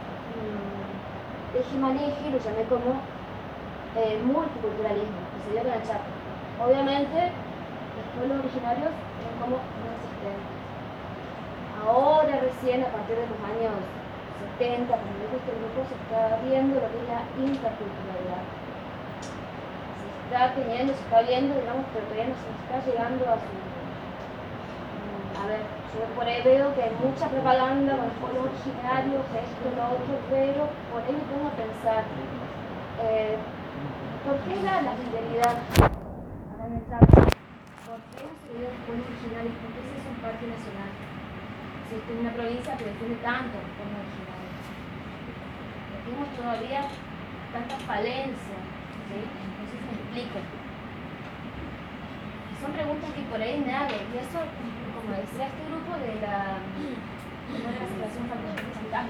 tejemaneje lo llamé como multiculturalismo, que se dio con el Chaco. Obviamente, los pueblos originarios eran como no existentes. Ahora recién, a partir de los años 70, cuando digo este grupo, se está viendo lo que es la interculturalidad. Se está teniendo, se está viendo, digamos, pero todavía no se está llegando a su... A ver, yo por ahí veo que hay mucha propaganda con los pueblos originarios, esto, lo otro, pero por ahí me pongo a pensar, ¿por qué la fidelidad a la Chaco? ¿Por qué no se ve los pueblos originarios? ¿Por qué ese es un parque nacional? Si esta es una provincia que defiende tanto a los pueblos originarios. Tenemos todavía tantas falencias, ¿sí? No sé si me explico. Son preguntas que por ahí me hago, y eso, como decía este grupo de la situación fantasma,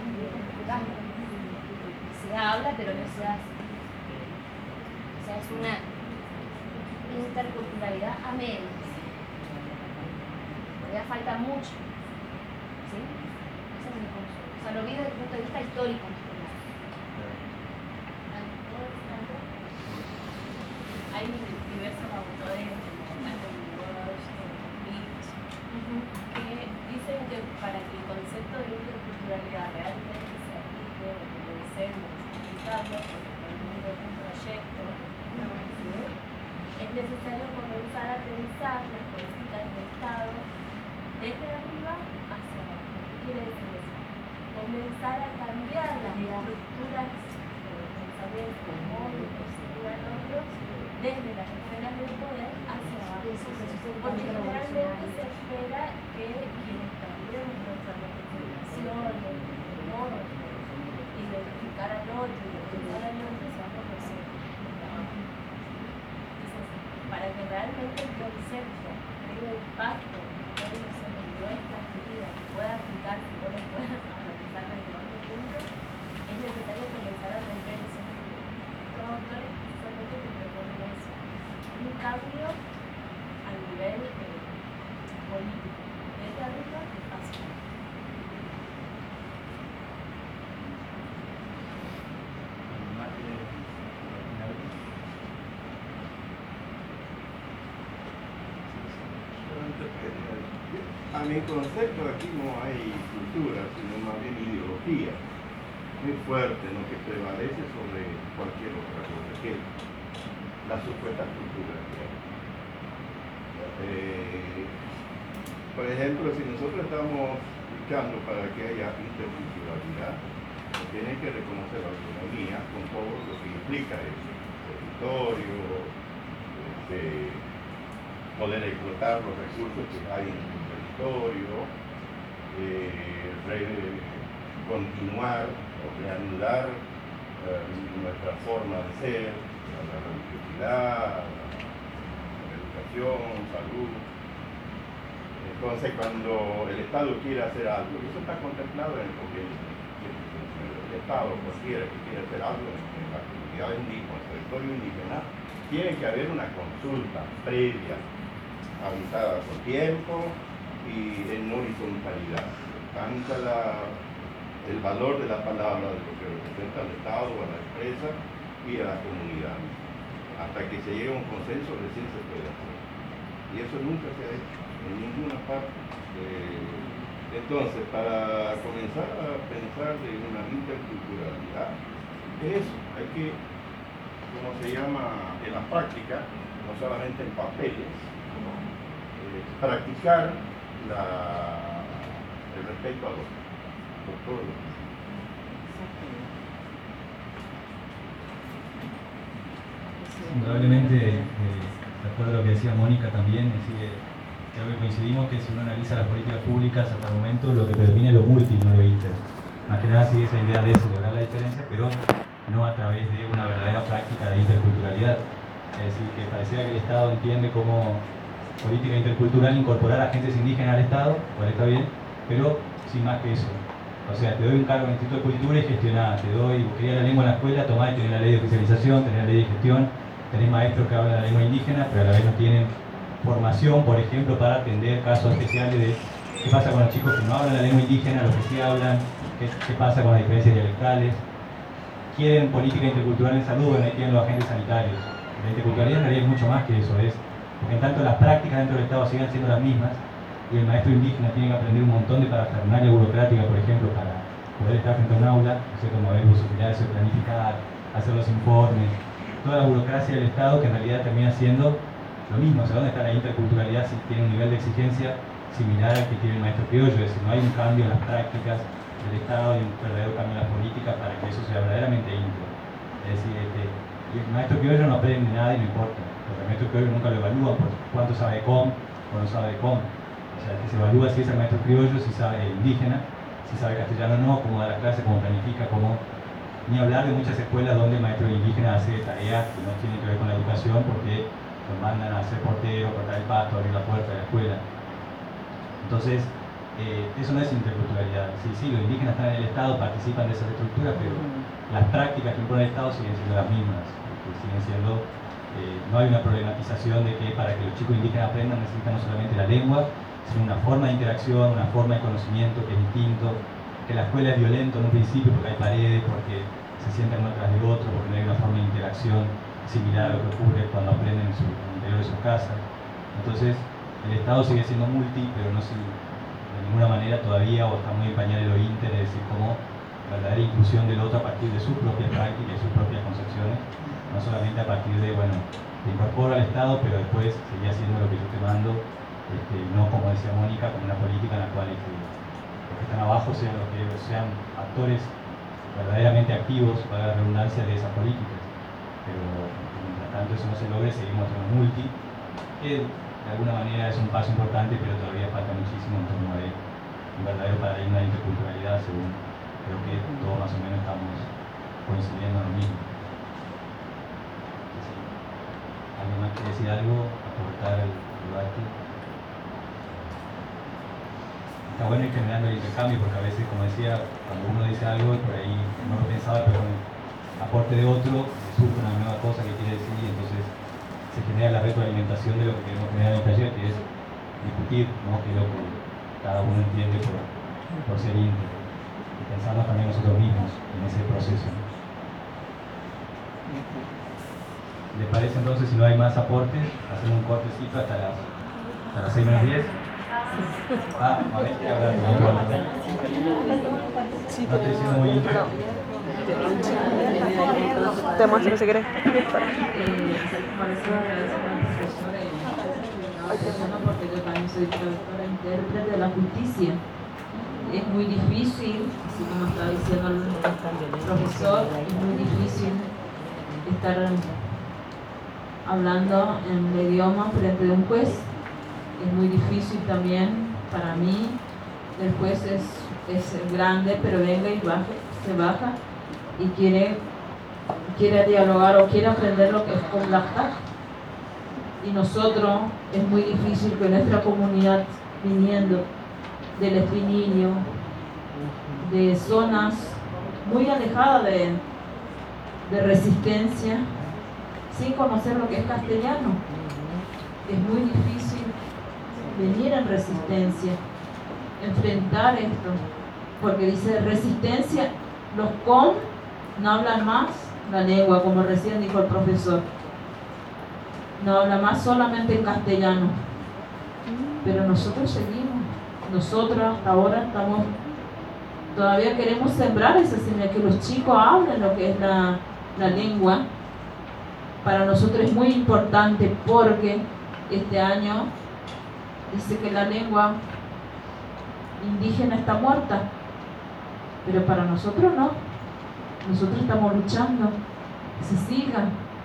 se habla pero no se hace. O sea, es una interculturalidad a medias. Todavía falta mucho. ¿Sí? Esa es mi consulta. O sea, lo vi desde el punto de vista histórico. Hay diversos autores que dicen que para que el concepto de interculturalidad realmente se aplique o que pensemos explicarlo, porque realmente es un proyecto, es necesario comenzar a pensar las políticas del Estado desde arriba hacia abajo. ¿Qué quiere decir eso? Comenzar a cambiar las estructuras de los pensamientos móviles y otros desde las esferas del poder hacia abajo. Porque generalmente se espera que quienes también nuestra representación, el modo de identificar al otro y pensar al otro seamos nosotros. Entonces, para que realmente el concepto tenga impacto en nuestras vidas, que pueda aplicarse y no lo pueda analizar desde otro punto, es necesario comenzar a romper esos mundos. Los autores solamente te proponen eso. Un cambio a nivel político. Desde arriba hacia abajo. A mi concepto aquí no hay cultura, sino más bien ideología muy fuerte, ¿no? Que prevalece sobre cualquier otra cosa, que la supuesta cultura que hay. Por ejemplo, si nosotros estamos luchando para que haya interculturalidad, tienen que reconocer la autonomía con todo lo que implica eso, territorio, poder explotar los recursos que hay en el territorio, continuar o reanudar nuestra forma de ser, la religiosidad, la educación, salud. Entonces, cuando el Estado quiere hacer algo, eso está contemplado en el convenio. El Estado cualquiera que quiera hacer algo en la comunidad indígena, en el territorio indígena, tiene que haber una consulta previa, avisada con tiempo y en horizontalidad. Tanto el valor de la palabra de lo que representa al Estado, a la empresa y a la comunidad. Hasta que se llegue a un consenso, recién se puede hacer. Y eso nunca se ha hecho en ninguna parte. Entonces, para comenzar a pensar en una interculturalidad, es eso, hay que, como se llama en la práctica, no solamente en papeles, practicar el respeto a los por todos los. Indudablemente, de acuerdo a lo que decía Mónica también, es decir, creo que coincidimos que si uno analiza las políticas públicas hasta el momento, lo que predomina es lo multi, no lo inter. Más que nada sigue esa idea de celebrar la diferencia, pero no a través de una verdadera práctica de interculturalidad. Es decir, que parecía que el Estado entiende como política intercultural incorporar a agentes indígenas al Estado, cual está bien, pero sin más que eso. O sea, te doy un cargo en el Instituto de Cultura y gestioná, te doy, quería la lengua en la escuela, tomá y tenés la ley de oficialización, tenés la ley de gestión, tenés maestros que hablan la lengua indígena, pero a la vez no tienen formación, por ejemplo, para atender casos especiales de qué pasa con los chicos que no hablan la lengua indígena, los que sí hablan, qué pasa con las diferencias dialectales. Quieren política intercultural en salud, donde quieren los agentes sanitarios. La interculturalidad en realidad es mucho más que eso, porque en tanto las prácticas dentro del Estado sigan siendo las mismas, y el maestro indígena tiene que aprender un montón de parafernalia burocrática, por ejemplo, para poder estar frente a un aula, mover posibilidades de planificar, hacer los informes, toda la burocracia del Estado que en realidad termina siendo lo mismo. O sea, ¿dónde está la interculturalidad si tiene un nivel de exigencia similar al que tiene el maestro criollo? Es decir, no hay un cambio en las prácticas del Estado y un verdadero cambio en las políticas para que eso sea verdaderamente íntegro. Es decir, y el maestro criollo no aprende nada y no importa, porque el maestro criollo nunca lo evalúa por cuánto sabe de com o no sabe de com. O sea, que se evalúa si es el maestro criollo, si sabe indígena, si sabe castellano o no, cómo da la clase, cómo planifica, cómo... Ni hablar de muchas escuelas donde el maestro indígena hace tareas que no tienen que ver con la educación porque los mandan a ser portero, cortar el pasto, abrir la puerta de la escuela. Entonces, eso no es interculturalidad. Sí, los indígenas están en el Estado, participan de esas estructuras, pero las prácticas que impone el Estado siguen siendo las mismas. Siguen siendo, no hay una problematización de que para que los chicos indígenas aprendan necesitan no solamente la lengua, sino una forma de interacción, una forma de conocimiento que es distinto, que la escuela es violenta en un principio porque hay paredes, porque se sientan uno tras de otro, porque no hay una forma de interacción similar a lo que ocurre cuando aprenden en el interior de sus casas. Entonces, el Estado sigue siendo multi, pero no de ninguna manera todavía, o está muy en pañales lo inter, es decir, como verdadera inclusión del otro a partir de sus propias prácticas y sus propias concepciones, no solamente a partir de, bueno, te incorporo al Estado, pero después seguía haciendo lo que yo te mando, no como decía Mónica, como una política en la cual los que están abajo sean los que sean actores verdaderamente activos, para la redundancia, de esas políticas. Pero mientras tanto eso no se logre, seguimos en un multi, que de alguna manera es un paso importante, pero todavía falta muchísimo en torno de un verdadero paradigma de interculturalidad, según creo que todos más o menos estamos coincidiendo en lo mismo. Sí. ¿Alguien más quiere decir algo? Aportar el debate. Está bueno ir generando el intercambio, porque a veces, como decía, cuando uno dice algo, por ahí no lo pensaba, pero con el aporte de otro surge una nueva cosa que quiere decir, y entonces se genera la retroalimentación de lo que queremos generar en el taller, que es discutir, ¿no?, qué es lo que cada uno entiende por ser íntegro, y pensarnos también nosotros mismos en ese proceso. ¿Les parece entonces, si no hay más aportes, hacer un cortecito hasta las 6 menos 10? A ver, ¿qué hablar? Sí, no estoy siendo muy íntegro. Te muestro si querés. Por eso agradezco al profesor porque yo también soy traductora e intérprete de la justicia. Es muy difícil, así como estaba diciendo el profesor, es muy difícil estar hablando en el idioma frente de un juez. Es muy difícil también para mí. El juez es grande, pero venga y se baja y quiere quiere dialogar o quiere aprender lo que es Comlachtak. Y nosotros, es muy difícil que nuestra comunidad, viniendo del Espinillo, de zonas muy alejadas de Resistencia, sin conocer lo que es castellano, es muy difícil venir en Resistencia, enfrentar esto, porque dice Resistencia, los com no hablan más la lengua, como recién dijo el profesor, no habla más solamente en castellano, pero nosotros seguimos, nosotros hasta ahora estamos, todavía queremos sembrar esa semilla, que los chicos hablen lo que es la lengua. Para nosotros es muy importante porque este año dice que la lengua indígena está muerta, pero para nosotros no. Nosotros estamos luchando que se siga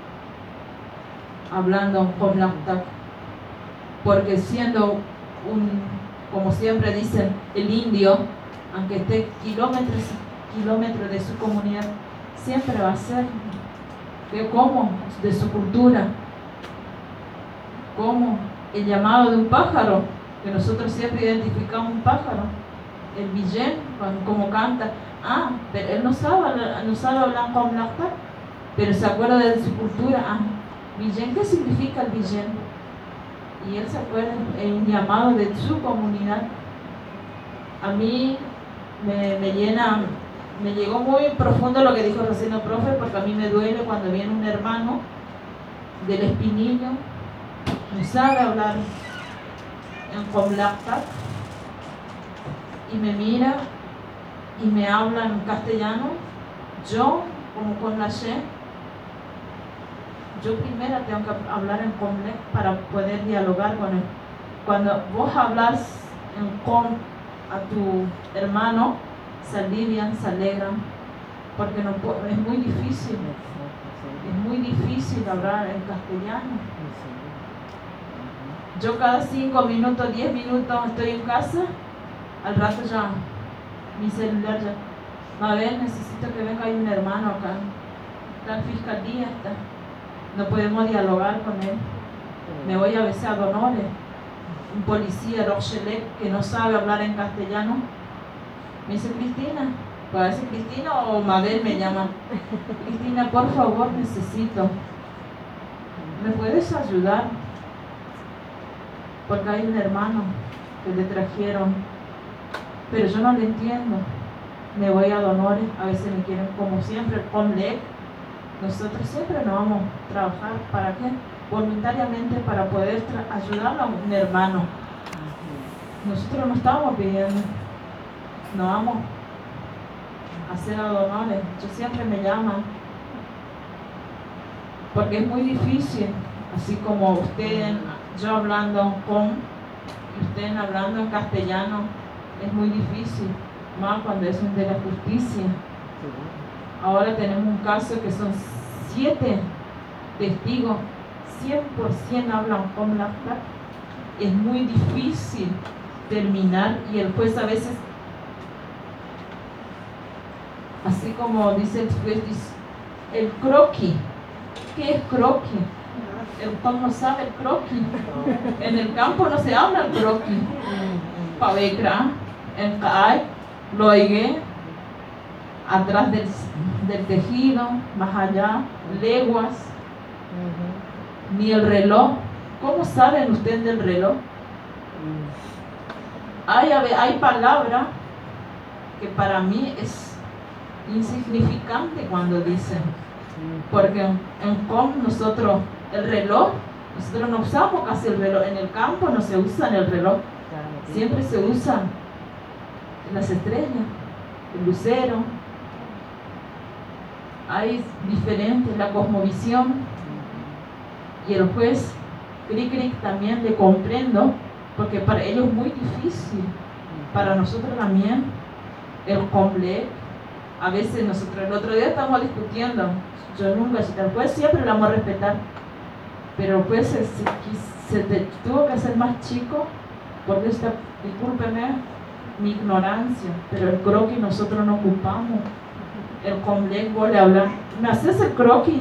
hablando Comlachtak, porque siendo como siempre dicen, el indio, aunque esté kilómetros de su comunidad, siempre va a ser como de su cultura, como el llamado de un pájaro, que nosotros siempre identificamos un pájaro, el villén, como canta, pero él no sabe hablar Comlachtak, pero se acuerda de su cultura, villén, ¿qué significa el villén? Y él se acuerda, el llamado de su comunidad. A mí me llena, me llegó muy profundo lo que dijo recién el profe, porque a mí me duele cuando viene un hermano del Espinillo, no sabe hablar en Comlachtak y me mira y me habla en castellano. Yo, como con la She, yo primero tengo que hablar en Comlech para poder dialogar con él. Cuando vos hablas en Com a tu hermano, se alivian, se alegran, porque no, es muy difícil hablar en castellano. Yo cada 5 minutos, 10 minutos estoy en casa, al rato ya, mi celular ya, Mabel, necesito que venga, hay un hermano acá, está en fiscalía, no podemos dialogar con él. Me voy a veces a Donores, un policía, Rochelec, que no sabe hablar en castellano, me dice, Cristina, puede ser Cristina o Mabel me llama, Cristina, por favor, necesito, ¿me puedes ayudar? Porque hay un hermano que le trajeron, pero yo no le entiendo. Me voy a Donores, a veces me quieren, como siempre, el Comlech. Nosotros siempre nos vamos a trabajar, ¿para qué? Voluntariamente, para poder ayudar a un hermano. Nosotros no estamos pidiendo, no vamos a hacer a Donores. Yo siempre me llaman, porque es muy difícil, así como ustedes, yo hablando con ustedes hablando en castellano, es muy difícil, más cuando es un de la justicia. Ahora tenemos un caso que son 7 testigos, 100% hablan Comlachtak. Es muy difícil terminar y el juez a veces, así como dice el juez, dice, el croquis. ¿Qué es croquis? El Tom no sabe el croquis. En el campo no se habla el croquis. Pavekra, en Kaay, Loigue, atrás del tejido, más allá, leguas, ni el reloj. ¿Cómo saben ustedes del reloj? Hay palabras que para mí es insignificante cuando dicen, porque en Com nosotros el reloj, nosotros no usamos casi el reloj, en el campo no se usa el reloj, siempre se usan las estrellas, el lucero. Hay diferentes, la cosmovisión, y el juez Cric también le comprendo, porque para ellos es muy difícil, para nosotros también, el Comlech. A veces nosotros, el otro día estamos discutiendo, yo nunca, el juez siempre lo vamos a respetar, pero el juez se tuvo que hacer más chico, porque discúlpeme mi ignorancia, pero el croquis nosotros no ocupamos, el comlec vos le hablas, ¿me haces el croquis?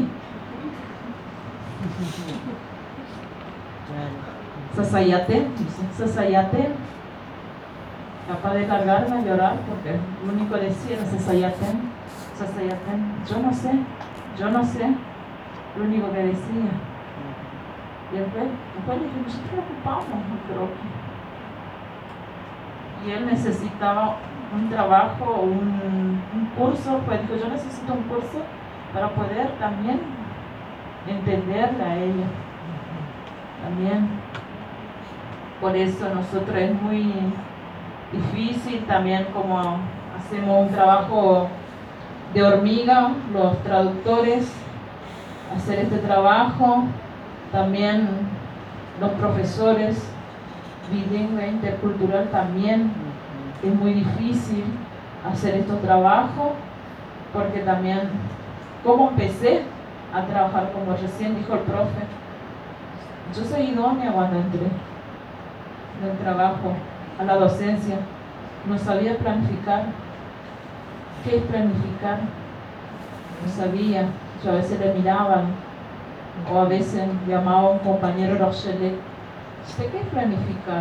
Sasayate, dice, Sasayate. Capaz de cargarme a llorar porque lo único que decía era Sasayaten, Sasayaten. Yo no sé, lo único que decía. Y después le dije, nos preocupamos, creo que. Y él necesitaba un trabajo, un curso, pues dijo, yo necesito un curso para poder también entenderla a ella. También, por eso nosotros es muy difícil también como hacemos un trabajo de hormiga, los traductores, hacer este trabajo, también los profesores bilingüe, intercultural también es muy difícil hacer estos trabajos, porque también, ¿cómo empecé a trabajar? Como recién dijo el profe, yo soy idónea cuando entré en el trabajo, a la docencia, no sabía planificar. ¿Qué es planificar? No sabía, yo a veces le miraban, o a veces llamaba a un compañero Rochelet, ¿usted qué es planificar?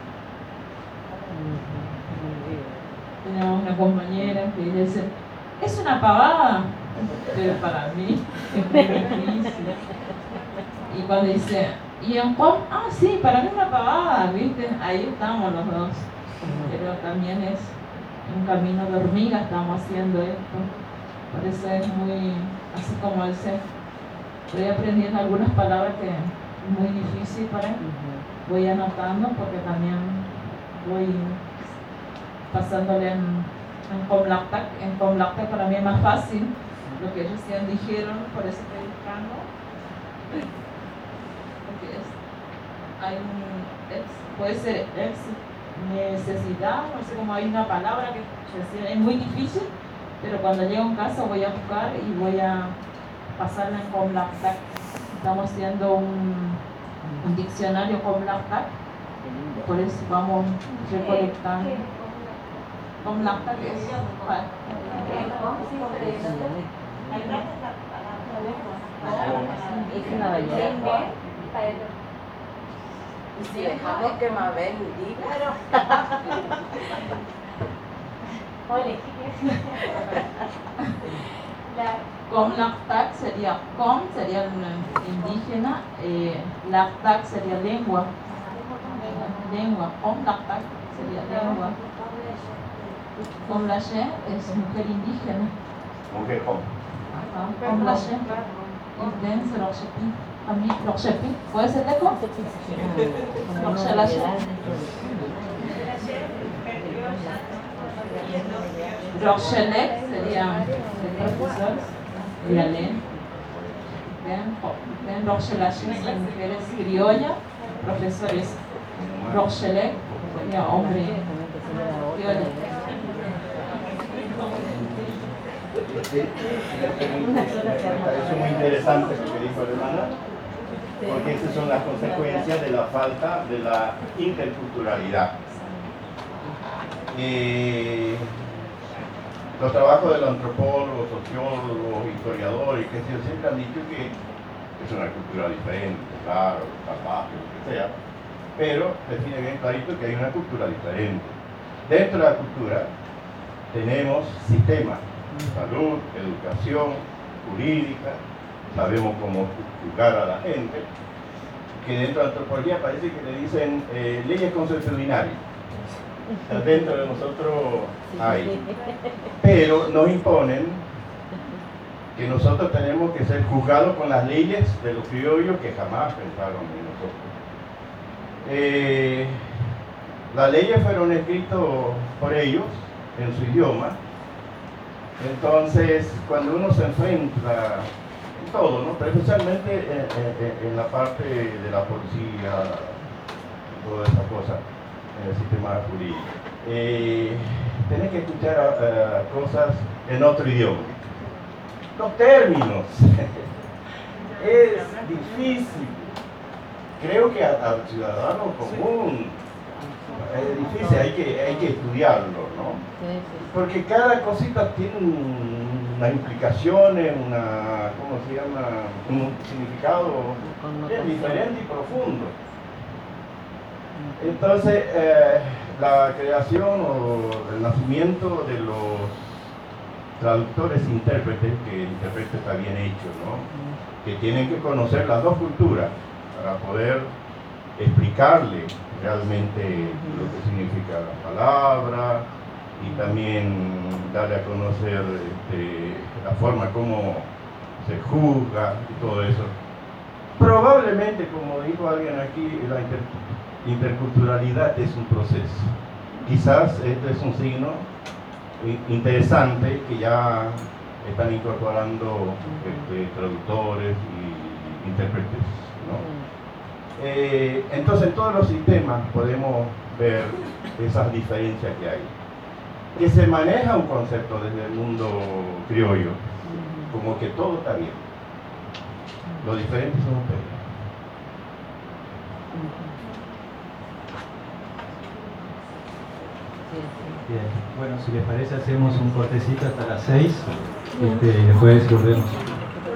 Tenía una compañera que dice, es una pavada, pero para mí es muy difícil. Y cuando dice, ¿y en cómo? Ah, sí, para mí es una pavada, ¿viste? Ahí estamos los dos. Pero también es un camino de hormiga, estamos haciendo esto. Por eso es muy, así como él se, estoy aprendiendo algunas palabras que es muy difícil para mí. Voy anotando porque también voy pasándole en Comlactac. En Comlactac para mí es más fácil lo que ellos ya dijeron, por eso estoy buscando. Porque puede ser necesidad, no sé cómo hay una palabra que es muy difícil, pero cuando llego en casa voy a buscar y voy a pasarla en Comlactac. Estamos haciendo un diccionario Comlactac, por eso vamos recolectando. Comlactac es Y si dejamos que Mabel diga. Comlactac sería, com sería indígena, lactac sería lengua. Lengua, Comlactac sería lengua. Comlaché es mujer indígena. Mujer com. Comlaché. Intense Rochepi. A mí, Rochepi. ¿Puede ser eco? Rochelaché. Rochelec sería el profesor, sería Len. Ven Rochelaché son mujeres criollas, profesores. Rochelec sería hombre criolla. Me parece muy interesante lo que dijo la hermana, porque estas son las consecuencias de la falta de la interculturalidad. Los trabajos de los antropólogos, sociólogos, historiadores, que siempre han dicho que es una cultura diferente, claro, salvaje, lo que sea, pero define bien clarito que hay una cultura diferente. Dentro de la cultura tenemos sistemas: salud, educación, jurídica, sabemos cómo juzgar a la gente, que dentro de la antropología parece que le dicen leyes consuetudinarias. Dentro de nosotros hay, pero nos imponen que nosotros tenemos que ser juzgados con las leyes de los criollos que jamás pensaron en nosotros. Las leyes fueron escritas por ellos en su idioma. Entonces, cuando uno se enfrenta en todo, ¿no? Pero especialmente en la parte de la policía, todas esas cosas, en el sistema jurídico, tenés que escuchar cosas en otro idioma. Los términos, es difícil. Creo que al ciudadano común es difícil, hay que estudiarlo, ¿no? Porque cada cosita tiene un implicaciones, ¿cómo se llama? Un significado bien diferente y profundo. Entonces, la creación o el nacimiento de los traductores intérpretes, que el intérprete está bien hecho, ¿no? Que tienen que conocer las dos culturas para poder explicarle realmente lo que significa la palabra y también darle a conocer la forma como se juzga y todo eso. Probablemente, como dijo alguien aquí, la interculturalidad es un proceso. Quizás esto es un signo interesante que ya están incorporando traductores y intérpretes, ¿no? Entonces en todos los sistemas podemos ver esas diferencias que hay. Que se maneja un concepto desde el mundo criollo, como que todo está bien. Lo diferente son ustedes. Bien, bueno, si les parece hacemos un cortecito hasta las 6 y después volvemos.